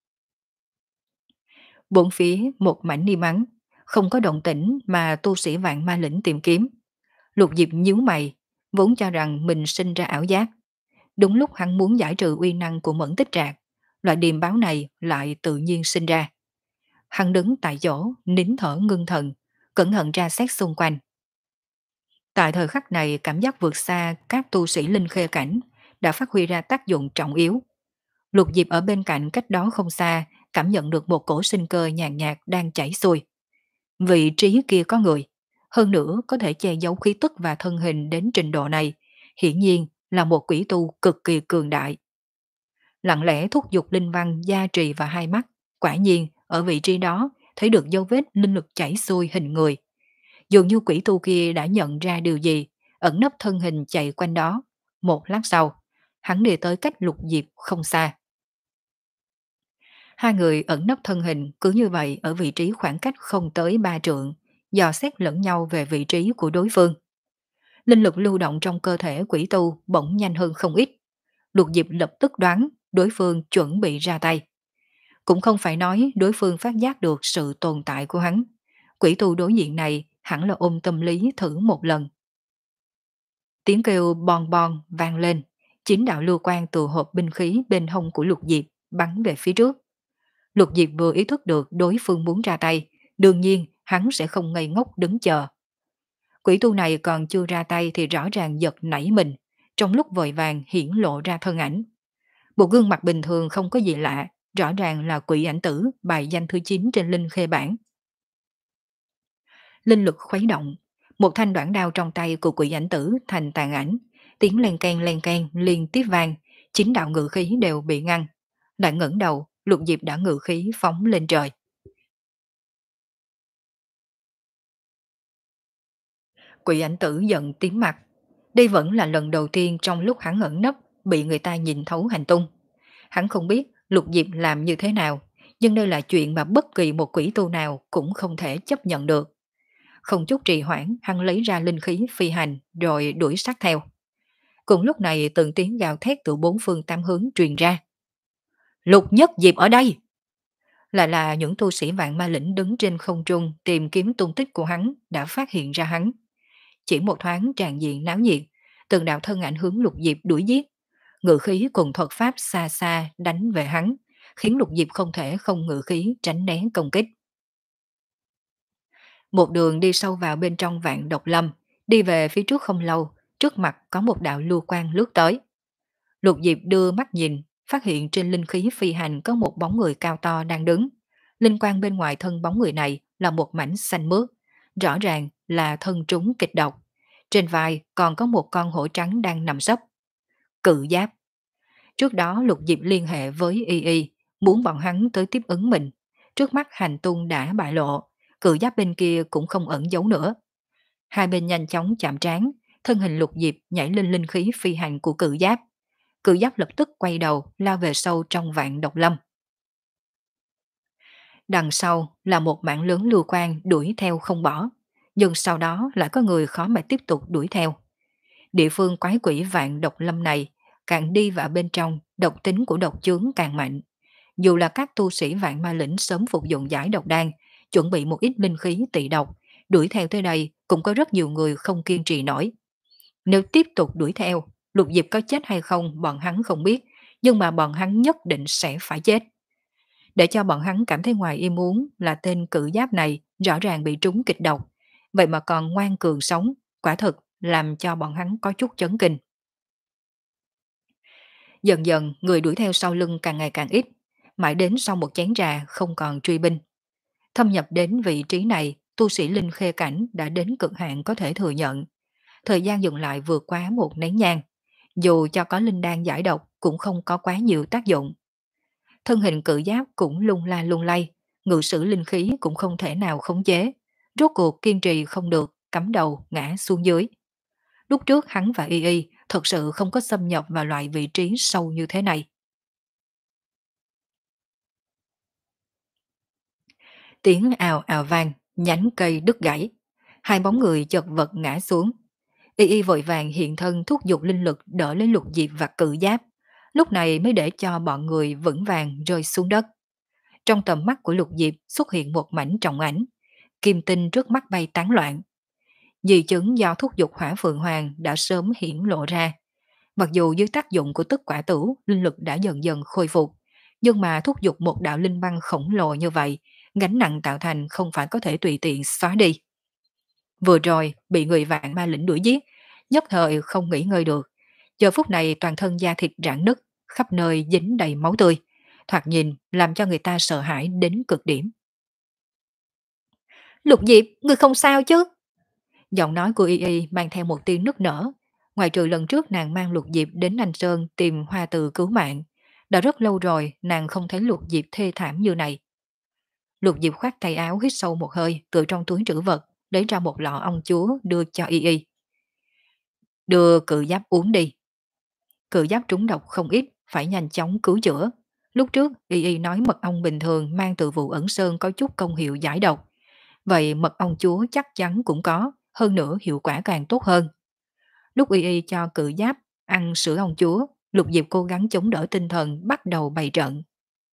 Bốn phía một mảnh im ắng, không có động tĩnh mà tu sĩ vạn ma lĩnh tìm kiếm. Lục Diệp nhíu mày, vốn cho rằng mình sinh ra ảo giác. Đúng lúc hắn muốn giải trừ uy năng của mẫn tích trạc, loại điềm báo này lại tự nhiên sinh ra. Hắn đứng tại chỗ, nín thở ngưng thần, cẩn thận tra xét xung quanh. Tại thời khắc này, cảm giác vượt xa các tu sĩ linh khê cảnh đã phát huy ra tác dụng trọng yếu. Lục Diệp ở bên cạnh cách đó không xa, cảm nhận được một cổ sinh cơ nhàn nhạt đang chảy xuôi. Vị trí kia có người, hơn nữa có thể che giấu khí tức và thân hình đến trình độ này, hiển nhiên là một quỷ tu cực kỳ cường đại. Lặng lẽ thúc giục linh văn gia trì vào hai mắt, quả nhiên ở vị trí đó thấy được dấu vết linh lực chảy xuôi hình người. Dường như quỷ tu kia đã nhận ra điều gì, ẩn nấp thân hình chạy quanh đó. Một lát sau, hắn đi tới cách Lục Diệp không xa. Hai người ẩn nấp thân hình cứ như vậy ở vị trí khoảng cách không tới ba trượng, dò xét lẫn nhau về vị trí của đối phương. Linh lực lưu động trong cơ thể quỷ tu bỗng nhanh hơn không ít. Lục Diệp lập tức đoán đối phương chuẩn bị ra tay. Cũng không phải nói đối phương phát giác được sự tồn tại của hắn. Quỷ tu đối diện này hẳn là ôm tâm lý thử một lần. Tiếng kêu bon bon vang lên, chín đạo lưu quang từ hộp binh khí bên hông của Lục Diệp bắn về phía trước. Lục Diệp vừa ý thức được đối phương muốn ra tay, đương nhiên hắn sẽ không ngây ngốc đứng chờ. Quỷ tu này còn chưa ra tay thì rõ ràng giật nảy mình, trong lúc vội vàng hiển lộ ra thân ảnh. Một gương mặt bình thường không có gì lạ, rõ ràng là quỷ ảnh tử bài danh thứ chín trên linh khê bản. Linh lực khuấy động, một thanh đoạn đao trong tay của quỷ ảnh tử thành tàn ảnh, tiếng len keng len keng liên tiếp vang, chín đạo ngự khí đều bị ngăn. Lại ngẩng đầu, Lục Diệp đã ngự khí phóng lên trời. Quỷ ảnh tử giận tím mặt. Đây vẫn là lần đầu tiên trong lúc hắn ẩn nấp bị người ta nhìn thấu hành tung. Hắn không biết Lục Diệp làm như thế nào, nhưng đây là chuyện mà bất kỳ một quỷ tu nào cũng không thể chấp nhận được. Không chút trì hoãn, hắn lấy ra linh khí phi hành rồi đuổi sát theo. Cùng lúc này từng tiếng gào thét từ bốn phương tám hướng truyền ra. Lục Nhất Diệp ở đây! Lại là những tu sĩ vạn ma lĩnh đứng trên không trung tìm kiếm tung tích của hắn đã phát hiện ra hắn. Chỉ một thoáng tràn diện náo nhiệt, từng đạo thân ảnh hướng Lục Diệp đuổi giết. Ngự khí cùng thuật pháp xa xa đánh về hắn, khiến Lục Diệp không thể không ngự khí tránh né công kích. Một đường đi sâu vào bên trong vạn độc lâm, đi về phía trước không lâu, trước mặt có một đạo lưu quang lướt tới. Lục Diệp đưa mắt nhìn, phát hiện trên linh khí phi hành có một bóng người cao to đang đứng. Linh quang bên ngoài thân bóng người này là một mảnh xanh mướt, rõ ràng là thân trúng kịch độc. Trên vai còn có một con hổ trắng đang nằm sấp. Cự giáp. Trước đó Lục Diệp liên hệ với Y Y, muốn bọn hắn tới tiếp ứng mình. Trước mắt hành tung đã bại lộ, cự giáp bên kia cũng không ẩn giấu nữa. Hai bên nhanh chóng chạm trán, thân hình Lục Diệp nhảy lên linh khí phi hành của cự giáp. Cự giáp lập tức quay đầu lao về sâu trong vạn độc lâm. Đằng sau là một mảng lớn lưu quan đuổi theo không bỏ, nhưng sau đó lại có người khó mà tiếp tục đuổi theo. Địa phương quái quỷ vạn độc lâm này, càng đi vào bên trong, độc tính của độc chướng càng mạnh. Dù là các tu sĩ vạn ma lĩnh sớm phục dụng giải độc đan, chuẩn bị một ít linh khí tị độc, đuổi theo tới đây cũng có rất nhiều người không kiên trì nổi. Nếu tiếp tục đuổi theo, Lục Diệp có chết hay không bọn hắn không biết, nhưng mà bọn hắn nhất định sẽ phải chết. Để cho bọn hắn cảm thấy ngoài ý muốn là tên cự giáp này rõ ràng bị trúng kịch độc, vậy mà còn ngoan cường sống, quả thực làm cho bọn hắn có chút chấn kinh. Dần dần người đuổi theo sau lưng càng ngày càng ít, mãi đến sau một chén trà không còn truy binh. Thâm nhập đến vị trí này, tu sĩ linh khê cảnh đã đến cực hạn có thể thừa nhận. Thời gian dừng lại vượt quá một nén nhang, dù cho có linh đan giải độc cũng không có quá nhiều tác dụng. Thân hình cự giáp cũng lung la lung lay, ngự sử linh khí cũng không thể nào khống chế. Rốt cuộc kiên trì không được, cắm đầu ngã xuống dưới. Lúc trước hắn và Y Y thật sự không có xâm nhập vào loại vị trí sâu như thế này. Tiếng ào ào vang, nhánh cây đứt gãy. Hai bóng người chật vật ngã xuống. Y Y vội vàng hiện thân thúc giục linh lực đỡ lấy Lục Diệp và cự giáp. Lúc này mới để cho bọn người vững vàng rơi xuống đất. Trong tầm mắt của Lục Diệp xuất hiện một mảnh trọng ảnh. Kim tinh trước mắt bay tán loạn. Di chứng do thúc giục hỏa phượng hoàng đã sớm hiển lộ ra. Mặc dù dưới tác dụng của tức quả tử, linh lực đã dần dần khôi phục, nhưng mà thúc giục một đạo linh băng khổng lồ như vậy, gánh nặng tạo thành không phải có thể tùy tiện xóa đi. Vừa rồi bị người vạn ma lĩnh đuổi giết, nhất thời không nghỉ ngơi được. Giờ phút này toàn thân da thịt rạn nứt, khắp nơi dính đầy máu tươi, thoạt nhìn làm cho người ta sợ hãi đến cực điểm. Lục Diệp, người không sao chứ? Giọng nói của Y Y mang theo một tiếng nức nở. Ngoài trừ lần trước nàng mang Lục Diệp đến Anh Sơn tìm hoa từ cứu mạng, đã rất lâu rồi nàng không thấy Lục Diệp thê thảm như này. Lục Diệp khoác tay áo hít sâu một hơi từ trong túi trữ vật, lấy ra một lọ ong chúa đưa cho Y Y. Đưa cự giáp uống đi. Cự giáp trúng độc không ít, phải nhanh chóng cứu chữa. Lúc trước Y Y nói mật ong bình thường mang từ vụ ẩn sơn có chút công hiệu giải độc. Vậy mật ong chúa chắc chắn cũng có, hơn nữa hiệu quả càng tốt hơn. Lúc Y Y cho cự giáp ăn sữa ong chúa, Lục Diệp cố gắng chống đỡ tinh thần bắt đầu bày trận.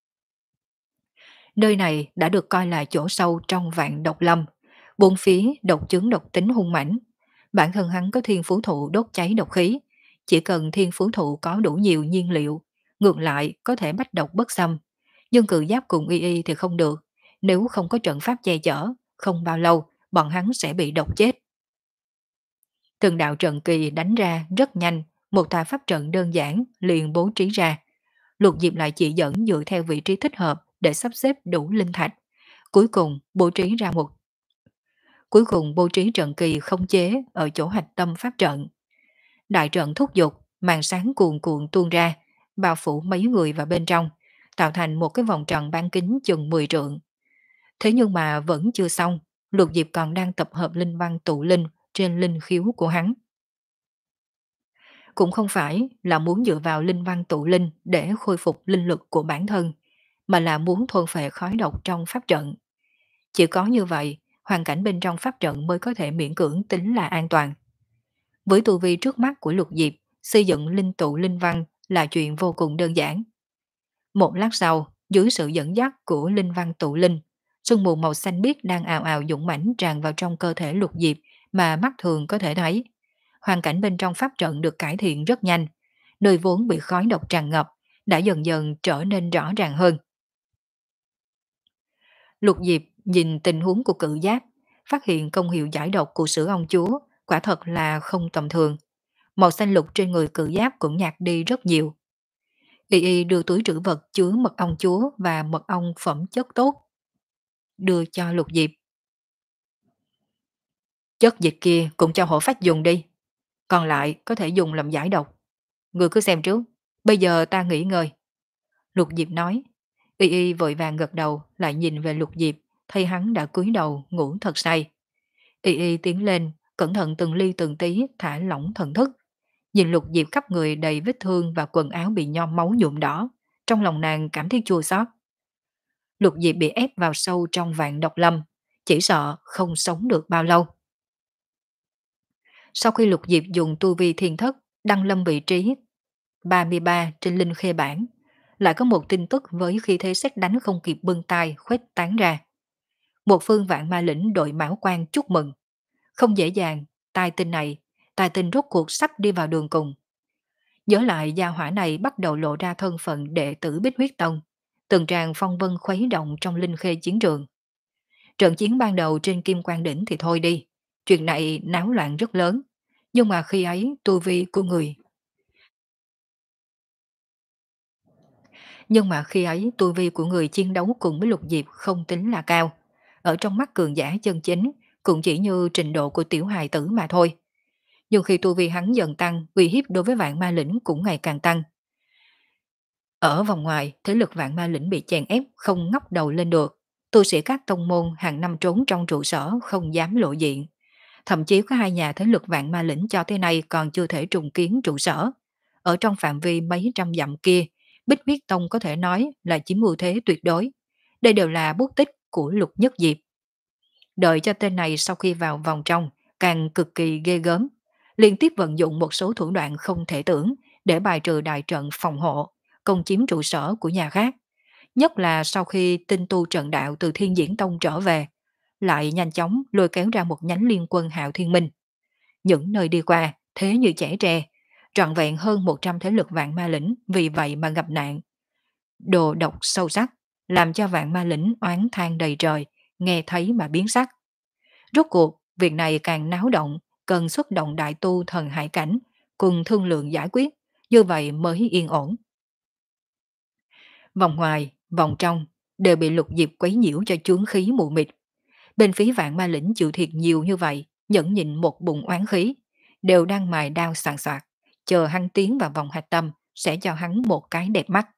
Nơi này đã được coi là chỗ sâu trong vạn độc lâm, bốn phía độc chứng độc tính hung mãnh. Bản thân hắn có thiên phú thụ đốt cháy độc khí, chỉ cần thiên phú thụ có đủ nhiều nhiên liệu, ngược lại có thể bách độc bất xâm. Nhưng cự giáp cùng Y Y thì không được, nếu không có trận pháp che chở, không bao lâu bọn hắn sẽ bị độc chết. Từng đạo trận kỳ đánh ra rất nhanh, một tòa pháp trận đơn giản liền bố trí ra. Lục Diệp lại chỉ dẫn dựa theo vị trí thích hợp để sắp xếp đủ linh thạch. Cuối cùng bố trí ra một Cuối cùng bố trí trận kỳ không chế ở chỗ hạch tâm pháp trận. Đại trận thúc giục, màn sáng cuồn cuộn tuôn ra, bao phủ mấy người vào bên trong, tạo thành một cái vòng tròn bán kính chừng mười trượng. Thế nhưng mà vẫn chưa xong, Lục Diệp còn đang tập hợp linh văn tụ linh trên linh khiếu của hắn. Cũng không phải là muốn dựa vào linh văn tụ linh để khôi phục linh lực của bản thân, mà là muốn thôn phệ khói độc trong pháp trận. Chỉ có như vậy, hoàn cảnh bên trong pháp trận mới có thể miễn cưỡng tính là an toàn. Với tu vi trước mắt của Lục Diệp, xây dựng linh tụ linh văn là chuyện vô cùng đơn giản. Một lát sau, dưới sự dẫn dắt của linh văn tụ linh, sương mù màu xanh biếc đang ào ào dũng mãnh tràn vào trong cơ thể Lục Diệp mà mắt thường có thể thấy. Hoàn cảnh bên trong pháp trận được cải thiện rất nhanh, nơi vốn bị khói độc tràn ngập đã dần dần trở nên rõ ràng hơn. Lục Diệp nhìn tình huống của cự giáp, phát hiện công hiệu giải độc của sữa ong chúa quả thật là không tầm thường. Màu xanh lục trên người cự giáp cũng nhạt đi rất nhiều. Y Y đưa túi trữ vật chứa mật ong chúa và mật ong phẩm chất tốt đưa cho Lục Diệp. Chất dịch kia cũng cho hổ phách dùng đi, còn lại có thể dùng làm giải độc. Ngươi cứ xem trước, bây giờ ta nghỉ ngơi. Lục Diệp nói. Y Y vội vàng gật đầu, lại nhìn về Lục Diệp, thấy hắn đã cúi đầu ngủ thật say. Y Y tiến lên, cẩn thận từng ly từng tí thả lỏng thần thức. Nhìn Lục Diệp khắp người đầy vết thương và quần áo bị nhom máu nhuộm đỏ, trong lòng nàng cảm thấy chua xót. Lục Diệp bị ép vào sâu trong vạn độc lâm, chỉ sợ không sống được bao lâu. Sau khi Lục Diệp dùng tu vi thiên thất đăng lâm vị trí ba mươi ba trên linh khê bản, lại có một tin tức với khi thế xét đánh không kịp bưng tay khuếch tán ra. Một phương vạn ma lĩnh đội mão quan chúc mừng. Không dễ dàng, tai tin này, tai tin rốt cuộc sắp đi vào đường cùng. Nhớ lại gia hỏa này bắt đầu lộ ra thân phận đệ tử Bích Huyết Tông, từng tràng phong vân khuấy động trong linh khê chiến trường. Trận chiến ban đầu trên Kim Quang Đỉnh thì thôi đi, chuyện này náo loạn rất lớn, nhưng mà khi ấy tu vi của người nhưng mà khi ấy tu vi của người chiến đấu cùng với Lục Diệp không tính là cao. Ở trong mắt cường giả chân chính, cũng chỉ như trình độ của tiểu hài tử mà thôi. Nhưng khi tu vi hắn dần tăng, uy hiếp đối với vạn ma lĩnh cũng ngày càng tăng. Ở vòng ngoài, thế lực vạn ma lĩnh bị chèn ép không ngóc đầu lên được. Tu sĩ các tông môn hàng năm trốn trong trụ sở không dám lộ diện. Thậm chí có hai nhà thế lực vạn ma lĩnh cho tới nay còn chưa thể trùng kiến trụ sở. Ở trong phạm vi mấy trăm dặm kia, Bích Huyết Tông có thể nói là chiếm ưu thế tuyệt đối. Đây đều là bút tích của Lục Nhất Diệp. Đợi cho tên này sau khi vào vòng trong, càng cực kỳ ghê gớm. Liên tiếp vận dụng một số thủ đoạn không thể tưởng để bài trừ đại trận phòng hộ, công chiếm trụ sở của nhà khác. Nhất là sau khi tinh tu trận đạo từ Thiên Diễn Tông trở về, lại nhanh chóng lôi kéo ra một nhánh liên quân Hạo Thiên Minh. Những nơi đi qua, thế như chẻ tre, trọn vẹn hơn một trăm thế lực vạn ma lĩnh vì vậy mà gặp nạn. Đồ độc sâu sắc, làm cho vạn ma lĩnh oán than đầy trời, nghe thấy mà biến sắc. Rốt cuộc, việc này càng náo động, cần xuất động đại tu thần hải cảnh, cùng thương lượng giải quyết, như vậy mới yên ổn. Vòng ngoài, vòng trong, đều bị Lục Diệp quấy nhiễu cho chướng khí mù mịt. Bên phía vạn ma lĩnh chịu thiệt nhiều như vậy, nhẫn nhịn một bụng oán khí, đều đang mài đao sàn soạt, chờ hắn tiến vào vòng hạch tâm, sẽ cho hắn một cái đẹp mắt.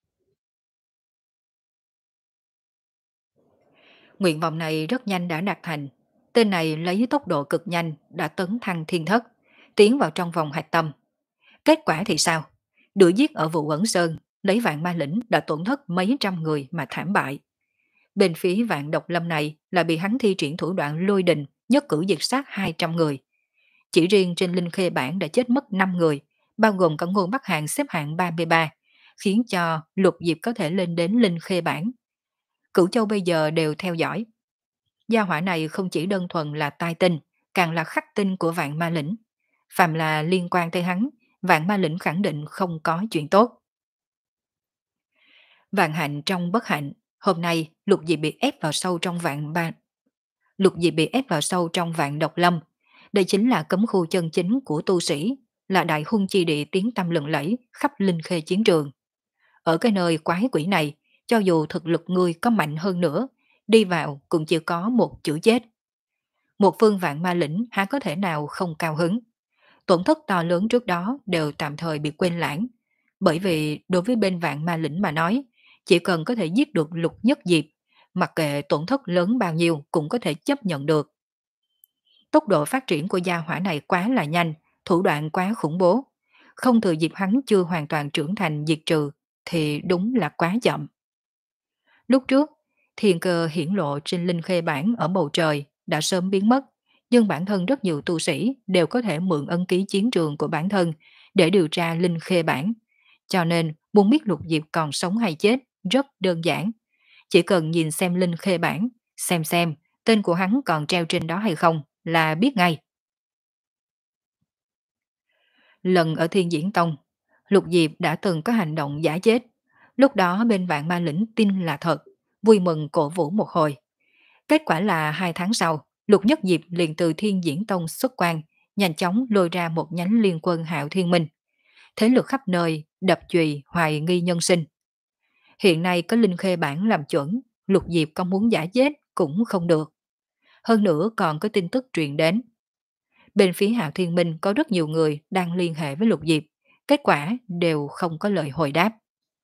Nguyện vọng này rất nhanh đã đạt thành. Tên này lấy tốc độ cực nhanh đã tấn thăng thiên thất, tiến vào trong vòng hạch tâm. Kết quả thì sao? Đuổi giết ở vụ ẩn sơn, lấy vạn ma lĩnh đã tổn thất mấy trăm người mà thảm bại. Bên phía vạn độc lâm này là bị hắn thi triển thủ đoạn lôi đình, nhất cử diệt sát hai trăm người. Chỉ riêng trên linh khê bản đã chết mất năm người, bao gồm cả Ngô Bắc Hàng xếp hạng ba mươi ba, khiến cho Lục Diệp có thể lên đến linh khê bản. Cửu Châu bây giờ đều theo dõi. Gia hỏa này không chỉ đơn thuần là tai tinh, càng là khắc tinh của vạn ma lĩnh. Phàm là liên quan tới hắn, vạn ma lĩnh khẳng định không có chuyện tốt. Vạn hạnh trong bất hạnh, hôm nay Lục Diệp bị ép vào sâu trong vạn ba. Lục Diệp bị ép vào sâu trong vạn độc lâm. Đây chính là cấm khu chân chính của tu sĩ, là đại hung chi địa tiếng tăm lừng lẫy khắp linh khê chiến trường. Ở cái nơi quái quỷ này, cho dù thực lực ngươi có mạnh hơn nữa, đi vào cũng chỉ có một chữ chết. Một phương vạn ma lĩnh há có thể nào không cao hứng. Tổn thất to lớn trước đó đều tạm thời bị quên lãng. Bởi vì đối với bên vạn ma lĩnh mà nói, chỉ cần có thể giết được Lục Nhất Diệp, mặc kệ tổn thất lớn bao nhiêu cũng có thể chấp nhận được. Tốc độ phát triển của gia hỏa này quá là nhanh, thủ đoạn quá khủng bố. Không thừa dịp hắn chưa hoàn toàn trưởng thành diệt trừ, thì đúng là quá chậm. Lúc trước, thiên cơ hiển lộ trên linh khê bản ở bầu trời đã sớm biến mất, nhưng bản thân rất nhiều tu sĩ đều có thể mượn ấn ký chiến trường của bản thân để điều tra linh khê bản. Cho nên, muốn biết Lục Diệp còn sống hay chết rất đơn giản. Chỉ cần nhìn xem linh khê bản, xem xem tên của hắn còn treo trên đó hay không là biết ngay. Lần ở Thiên Diễn Tông, Lục Diệp đã từng có hành động giả chết. Lúc đó bên vạn ma lĩnh tin là thật, vui mừng cổ vũ một hồi. Kết quả là hai tháng sau, Lục Nhất Diệp liền từ Thiên Diễn Tông xuất quan, nhanh chóng lôi ra một nhánh liên quân Hạo Thiên Minh. Thế lực khắp nơi, đập chùy, hoài nghi nhân sinh. Hiện nay có linh khê bản làm chuẩn, Lục Diệp có muốn giả chết cũng không được. Hơn nữa còn có tin tức truyền đến, Bên phía Hạo Thiên Minh có rất nhiều người đang liên hệ với Lục Diệp, kết quả đều không có lời hồi đáp.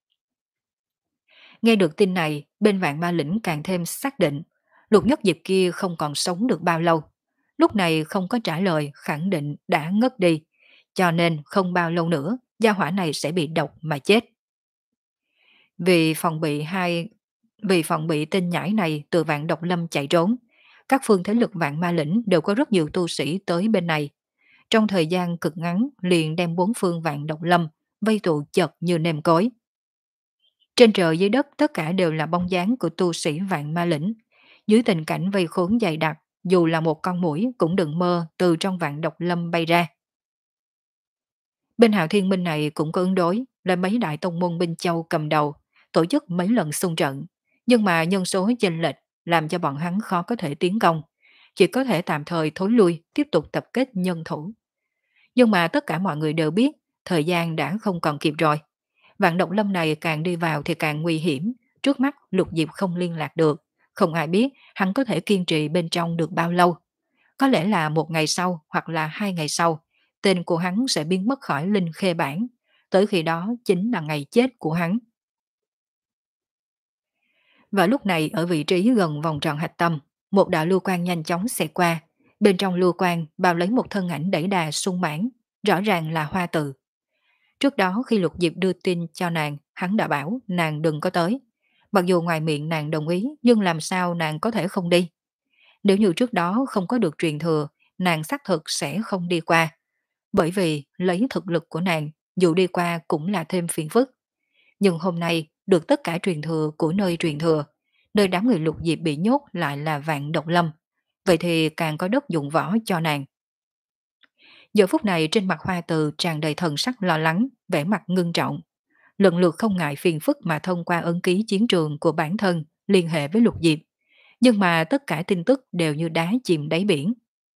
Nghe được tin này, bên Vạn Ma Lĩnh càng thêm xác định, Lục Nhất Diệp kia không còn sống được bao lâu. Lúc này không có trả lời, khẳng định đã ngất đi, cho nên không bao lâu nữa, gia hỏa này sẽ bị độc mà chết. Vì phòng bị hai vì phòng bị tên nhãi này từ Vạn Độc Lâm chạy trốn, các phương thế lực Vạn Ma Lĩnh đều có rất nhiều tu sĩ tới bên này. Trong thời gian cực ngắn liền đem bốn phương Vạn Độc Lâm vây tụ chật như nêm cối. Trên trời dưới đất tất cả đều là bóng dáng của tu sĩ Vạn Ma Lĩnh. Dưới tình cảnh vây khốn dày đặc, dù là một con muỗi cũng đừng mơ từ trong Vạn Độc Lâm bay ra. Bên Hạo Thiên Minh này cũng có ứng đối, là mấy đại tông môn Binh Châu cầm đầu, tổ chức mấy lần xung trận. Nhưng mà nhân số chênh lệch làm cho bọn hắn khó có thể tiến công, chỉ có thể tạm thời thối lui, tiếp tục tập kết nhân thủ. Nhưng mà tất cả mọi người đều biết, thời gian đã không còn kịp rồi. Vạn Độc Lâm này càng đi vào thì càng nguy hiểm, trước mắt Lục Diệp không liên lạc được, không ai biết hắn có thể kiên trì bên trong được bao lâu. Có lẽ là một ngày sau hoặc là hai ngày sau, tên của hắn sẽ biến mất khỏi linh khê bản. Tới khi đó chính là ngày chết của hắn. Và lúc này ở vị trí gần vòng tròn hạch tâm, một đạo lưu quang nhanh chóng xẹt qua. Bên trong lưu quang bao lấy một thân ảnh đẩy đà sung mãn, rõ ràng là Hoa Tự. Trước đó khi Lục Diệp đưa tin cho nàng, hắn đã bảo nàng đừng có tới. Mặc dù ngoài miệng nàng đồng ý, nhưng làm sao nàng có thể không đi. Nếu như trước đó không có được truyền thừa, nàng xác thực sẽ không đi qua. Bởi vì lấy thực lực của nàng, dù đi qua cũng là thêm phiền phức. Nhưng hôm nay được tất cả truyền thừa của nơi truyền thừa, nơi đám người Lục Diệp bị nhốt lại là Vạn Độc Lâm. Vậy thì càng có đất dụng võ cho nàng. Giờ phút này trên mặt Hoa Từ tràn đầy thần sắc lo lắng, vẻ mặt ngưng trọng. Lần lượt không ngại phiền phức mà thông qua ấn ký chiến trường của bản thân liên hệ với Lục Diệp. Nhưng mà tất cả tin tức đều như đá chìm đáy biển.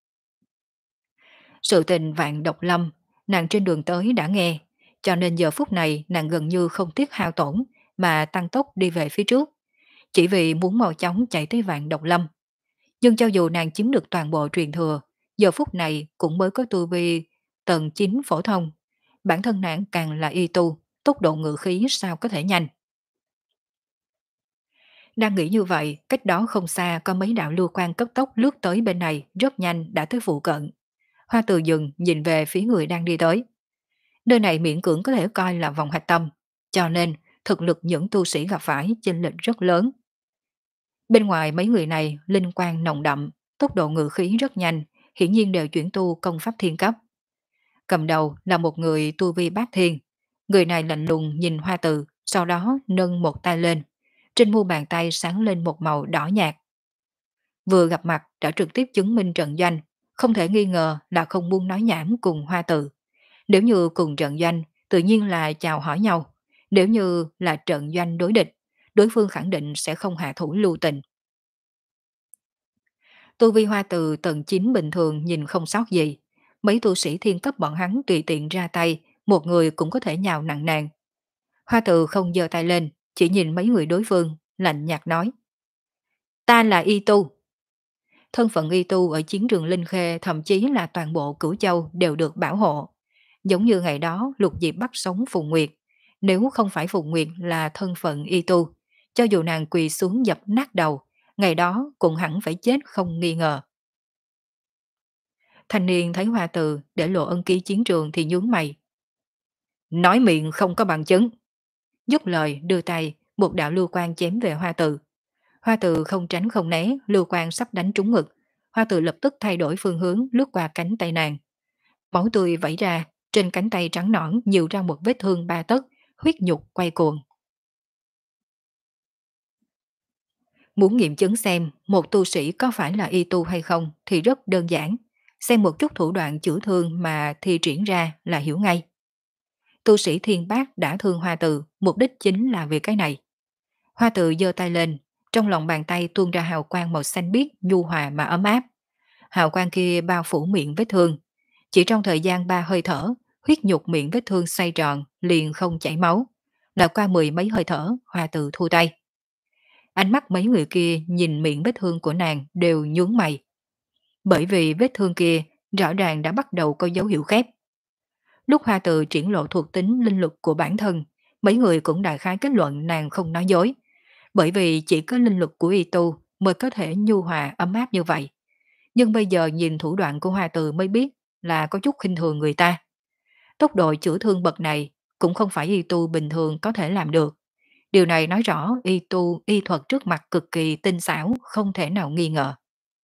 Sự tình Vạn Độc Lâm, nàng trên đường tới đã nghe, cho nên giờ phút này nàng gần như không tiếc hao tổn mà tăng tốc đi về phía trước, chỉ vì muốn mau chóng chạy tới Vạn Độc Lâm. Nhưng cho dù nàng chiếm được toàn bộ truyền thừa, giờ phút này cũng mới có tu vi tầng chín phổ thông, bản thân nàng càng là y tu, tốc độ ngự khí sao có thể nhanh. Đang nghĩ như vậy, cách đó không xa có mấy đạo lưu quan cấp tốc lướt tới bên này, rất nhanh đã tới phụ cận. Hoa Từ dừng nhìn về phía người đang đi tới. Nơi này miễn cưỡng có thể coi là vòng hạch tâm, cho nên thực lực những tu sĩ gặp phải chênh lệch rất lớn. Bên ngoài mấy người này linh quang nồng đậm, tốc độ ngự khí rất nhanh, hiển nhiên đều chuyển tu công pháp thiên cấp. Cầm đầu là một người tu vi bát thiên. Người này lạnh lùng nhìn Hoa Từ, sau đó nâng một tay lên. Trên mu bàn tay sáng lên một màu đỏ nhạt. Vừa gặp mặt đã trực tiếp chứng minh trận doanh, không thể nghi ngờ là không muốn nói nhảm cùng Hoa Từ. Nếu như cùng trận doanh, tự nhiên là chào hỏi nhau. Nếu như là trận doanh đối địch, đối phương khẳng định sẽ không hạ thủ lưu tình. Tu vi Hoa Từ tầng chín bình thường nhìn không sót gì. Mấy tu sĩ thiên cấp bọn hắn tùy tiện ra tay, một người cũng có thể nhào nặng nàn. Hoa Từ không giơ tay lên, chỉ nhìn mấy người đối phương, lạnh nhạt nói. Ta là y tu. Thân phận y tu ở chiến trường Linh Khê thậm chí là toàn bộ Cửu Châu đều được bảo hộ. Giống như ngày đó Lục Diệp bắt sống Phùng Nguyệt. Nếu không phải Phùng Nguyệt là thân phận y tu, cho dù nàng quỳ xuống dập nát đầu, ngày đó cũng hẳn phải chết không nghi ngờ. Thanh niên thấy Hoa Từ để lộ ân ký chiến trường thì nhướng mày. Nói miệng không có bằng chứng. Dứt lời đưa tay, một đạo lưu quang chém về Hoa Từ. Hoa Từ không tránh không né, lưu quang sắp đánh trúng ngực. Hoa Từ lập tức thay đổi phương hướng lướt qua cánh tay nàng. Máu tươi vẩy ra, trên cánh tay trắng nõn nhiều ra một vết thương ba tấc, huyết nhục quay cuồng. Muốn nghiệm chứng xem một tu sĩ có phải là y tu hay không thì rất đơn giản. Xem một chút thủ đoạn chữa thương mà thi triển ra là hiểu ngay. Tu sĩ Thiên Bác đã thương Hoa Từ, mục đích chính là vì cái này. Hoa Từ giơ tay lên, trong lòng bàn tay tuôn ra hào quang màu xanh biếc nhu hòa mà ấm áp. Hào quang kia bao phủ miệng vết thương. Chỉ trong thời gian ba hơi thở, huyết nhục miệng vết thương xoay tròn, liền không chảy máu. Đã qua mười mấy hơi thở, Hoa Từ thu tay. Ánh mắt mấy người kia nhìn miệng vết thương của nàng đều nhướng mày. Bởi vì vết thương kia rõ ràng đã bắt đầu có dấu hiệu khép. Lúc Hoa Từ triển lộ thuộc tính linh lực của bản thân, mấy người cũng đại khái kết luận nàng không nói dối, bởi vì chỉ có linh lực của y tu mới có thể nhu hòa ấm áp như vậy. Nhưng bây giờ nhìn thủ đoạn của Hoa Từ mới biết là có chút khinh thường người ta. Tốc độ chữa thương bậc này cũng không phải y tu bình thường có thể làm được. Điều này nói rõ y tu y thuật trước mặt cực kỳ tinh xảo, không thể nào nghi ngờ.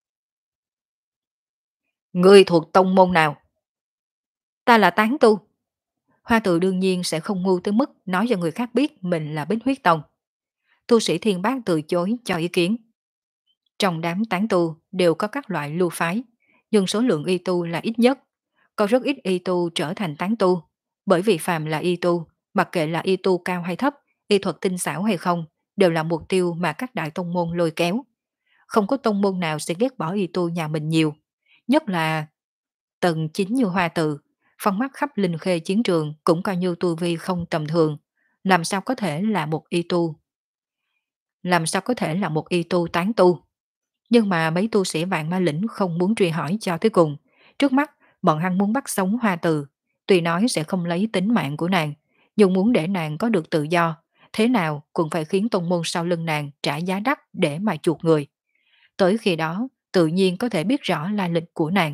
Ngươi thuộc tông môn nào? Ta là tán tu. Hoa Từ đương nhiên sẽ không ngu tới mức nói cho người khác biết mình là Bích Huyết Tông. Tu sĩ Thiên Bác từ chối cho ý kiến. Trong đám tán tu đều có các loại lưu phái, nhưng số lượng y tu là ít nhất. Có rất ít y tu trở thành tán tu, bởi vì phàm là y tu, mặc kệ là y tu cao hay thấp, y thuật tinh xảo hay không, đều là mục tiêu mà các đại tông môn lôi kéo. Không có tông môn nào sẽ ghét bỏ y tu nhà mình nhiều. Nhất là tầng chính như Hoa Từ, phong mắt khắp linh khê chiến trường cũng coi như tu vi không tầm thường. Làm sao có thể là một y tu? Làm sao có thể là một y tu tán tu? Nhưng mà mấy tu sĩ vạn ma lĩnh không muốn truy hỏi cho tới cùng. Trước mắt, bọn hắn muốn bắt sống Hoa Từ. Tuy nói sẽ không lấy tính mạng của nàng, nhưng muốn để nàng có được tự do, thế nào cũng phải khiến tông môn sau lưng nàng trả giá đắt để mà chuộc người. Tới khi đó, tự nhiên có thể biết rõ lai lịch của nàng.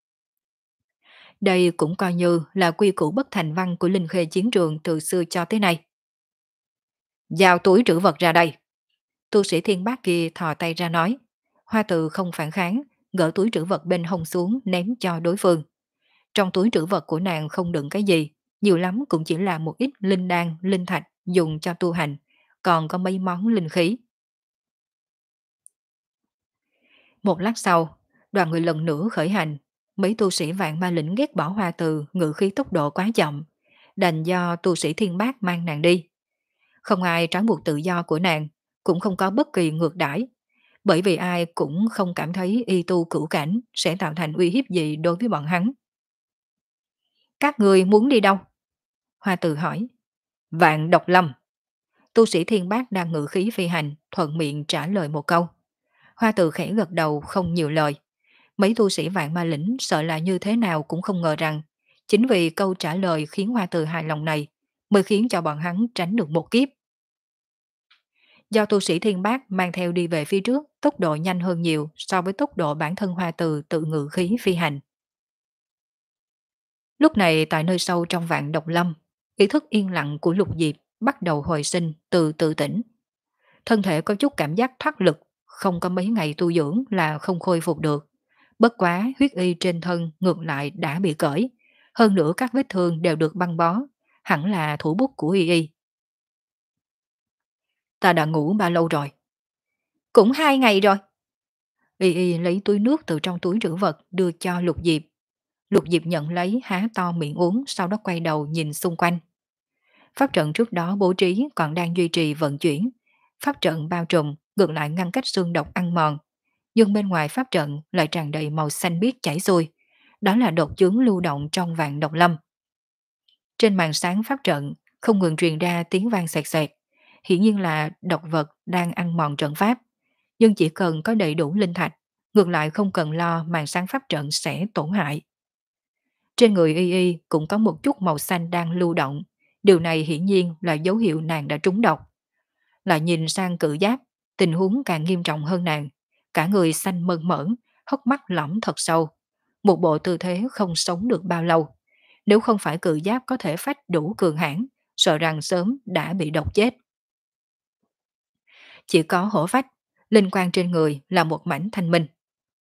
Đây cũng coi như là quy củ bất thành văn của Linh Khê chiến trường từ xưa cho tới nay. Giao túi trữ vật ra đây. Tu sĩ thiên bác kia thò tay ra nói. Hoa Từ không phản kháng, gỡ túi trữ vật bên hông xuống ném cho đối phương. Trong túi trữ vật của nàng không đựng cái gì, nhiều lắm cũng chỉ là một ít linh đan, linh thạch dùng cho tu hành, còn có mấy món linh khí. Một lát sau, đoàn người lần nữa khởi hành. Mấy tu sĩ vạn ma lĩnh ghét bỏ Hoa Từ ngự khí tốc độ quá chậm, đành do tu sĩ thiên bác mang nàng đi. Không ai trói buộc tự do của nàng, cũng không có bất kỳ ngược đãi, bởi vì ai cũng không cảm thấy y tu cửu cảnh sẽ tạo thành uy hiếp gì đối với bọn hắn. Các người muốn đi đâu? Hoa Từ hỏi. Vạn Độc Lâm. Tu sĩ thiên bác đang ngự khí phi hành, thuận miệng trả lời một câu. Hoa Từ khẽ gật đầu không nhiều lời. Mấy tu sĩ vạn ma lĩnh sợ là như thế nào cũng không ngờ rằng, chính vì câu trả lời khiến Hoa Từ hài lòng này, mới khiến cho bọn hắn tránh được một kiếp. Do tu sĩ thiên bác mang theo đi về phía trước, tốc độ nhanh hơn nhiều so với tốc độ bản thân Hoa Từ tự ngự khí phi hành. Lúc này tại nơi sâu trong Vạn Độc Lâm, ý thức yên lặng của Lục Diệp bắt đầu hồi sinh từ tự tỉnh. Thân thể có chút cảm giác thoát lực, không có mấy ngày tu dưỡng là không khôi phục được. Bất quá huyết y trên thân ngược lại đã bị cởi, hơn nữa các vết thương đều được băng bó, hẳn là thủ bút của y y. Ta đã ngủ bao lâu rồi? Cũng hai ngày rồi. Y y lấy túi nước từ trong túi trữ vật đưa cho Lục Diệp. Lục Diệp nhận lấy há to miệng uống, sau đó quay đầu nhìn xung quanh. Pháp trận trước đó bố trí còn đang duy trì vận chuyển. Pháp trận bao trùm ngược lại ngăn cách xương độc ăn mòn. Nhưng bên ngoài pháp trận lại tràn đầy màu xanh biếc chảy xuôi. Đó là độc chướng lưu động trong Vạn Độc Lâm. Trên màn sáng pháp trận không ngừng truyền ra tiếng vang xẹt xẹt. Hiển nhiên là độc vật đang ăn mòn trận pháp. Nhưng chỉ cần có đầy đủ linh thạch, ngược lại không cần lo màn sáng pháp trận sẽ tổn hại. Trên người y y cũng có một chút màu xanh đang lưu động. Điều này hiển nhiên là dấu hiệu nàng đã trúng độc. Lại nhìn sang cự giáp, tình huống càng nghiêm trọng hơn nàng. Cả người xanh mơn mởn, hốc mắt lõm thật sâu. Một bộ tư thế không sống được bao lâu. Nếu không phải cự giáp có thể phách đủ cường hãn, sợ rằng sớm đã bị độc chết. Chỉ có hổ phách, linh quan trên người là một mảnh thanh minh.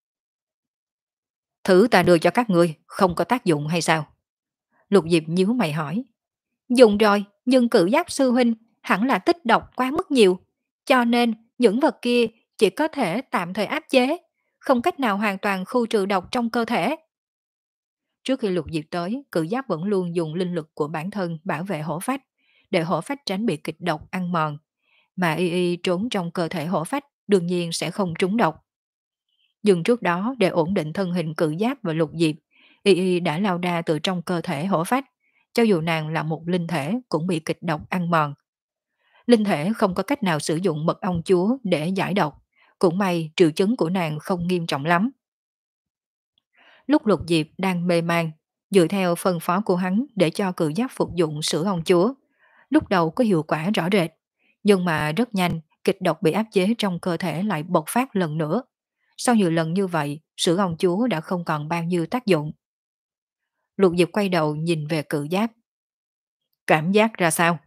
Thử ta đưa cho các ngươi, không có tác dụng hay sao? Lục Diệp nhíu mày hỏi. Dùng rồi, nhưng cự giáp sư huynh hẳn là tích độc quá mức nhiều, cho nên những vật kia chỉ có thể tạm thời áp chế, không cách nào hoàn toàn khu trừ độc trong cơ thể. Trước khi Lục Diệp tới, cự giáp vẫn luôn dùng linh lực của bản thân bảo vệ hổ phách, để hổ phách tránh bị kịch độc ăn mòn, mà y y trốn trong cơ thể hổ phách đương nhiên sẽ không trúng độc. Nhưng trước đó để ổn định thân hình cự giáp và Lục Diệp, y y đã lao ra từ trong cơ thể hổ phách, cho dù nàng là một linh thể cũng bị kịch độc ăn mòn. Linh thể không có cách nào sử dụng mật ong chúa để giải độc, cũng may triệu chứng của nàng không nghiêm trọng lắm. Lúc Lục Diệp đang mê man, dựa theo phân phó của hắn để cho cự giáp phục dụng sữa ông chúa, lúc đầu có hiệu quả rõ rệt, nhưng mà rất nhanh, kịch độc bị áp chế trong cơ thể lại bộc phát lần nữa. Sau nhiều lần như vậy, sữa ông chúa đã không còn bao nhiêu tác dụng. Lục Diệp quay đầu nhìn về cự giáp. Cảm giác ra sao?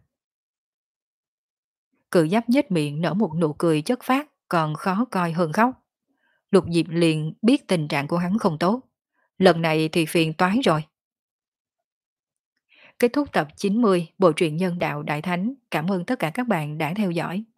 Cự giáp nhếch miệng nở một nụ cười chất phác, còn khó coi hơn khóc. Lục Diệp liền biết tình trạng của hắn không tốt. Lần này thì phiền toái rồi. Kết thúc tập chín mươi Bộ truyện Nhân đạo Đại Thánh. Cảm ơn tất cả các bạn đã theo dõi.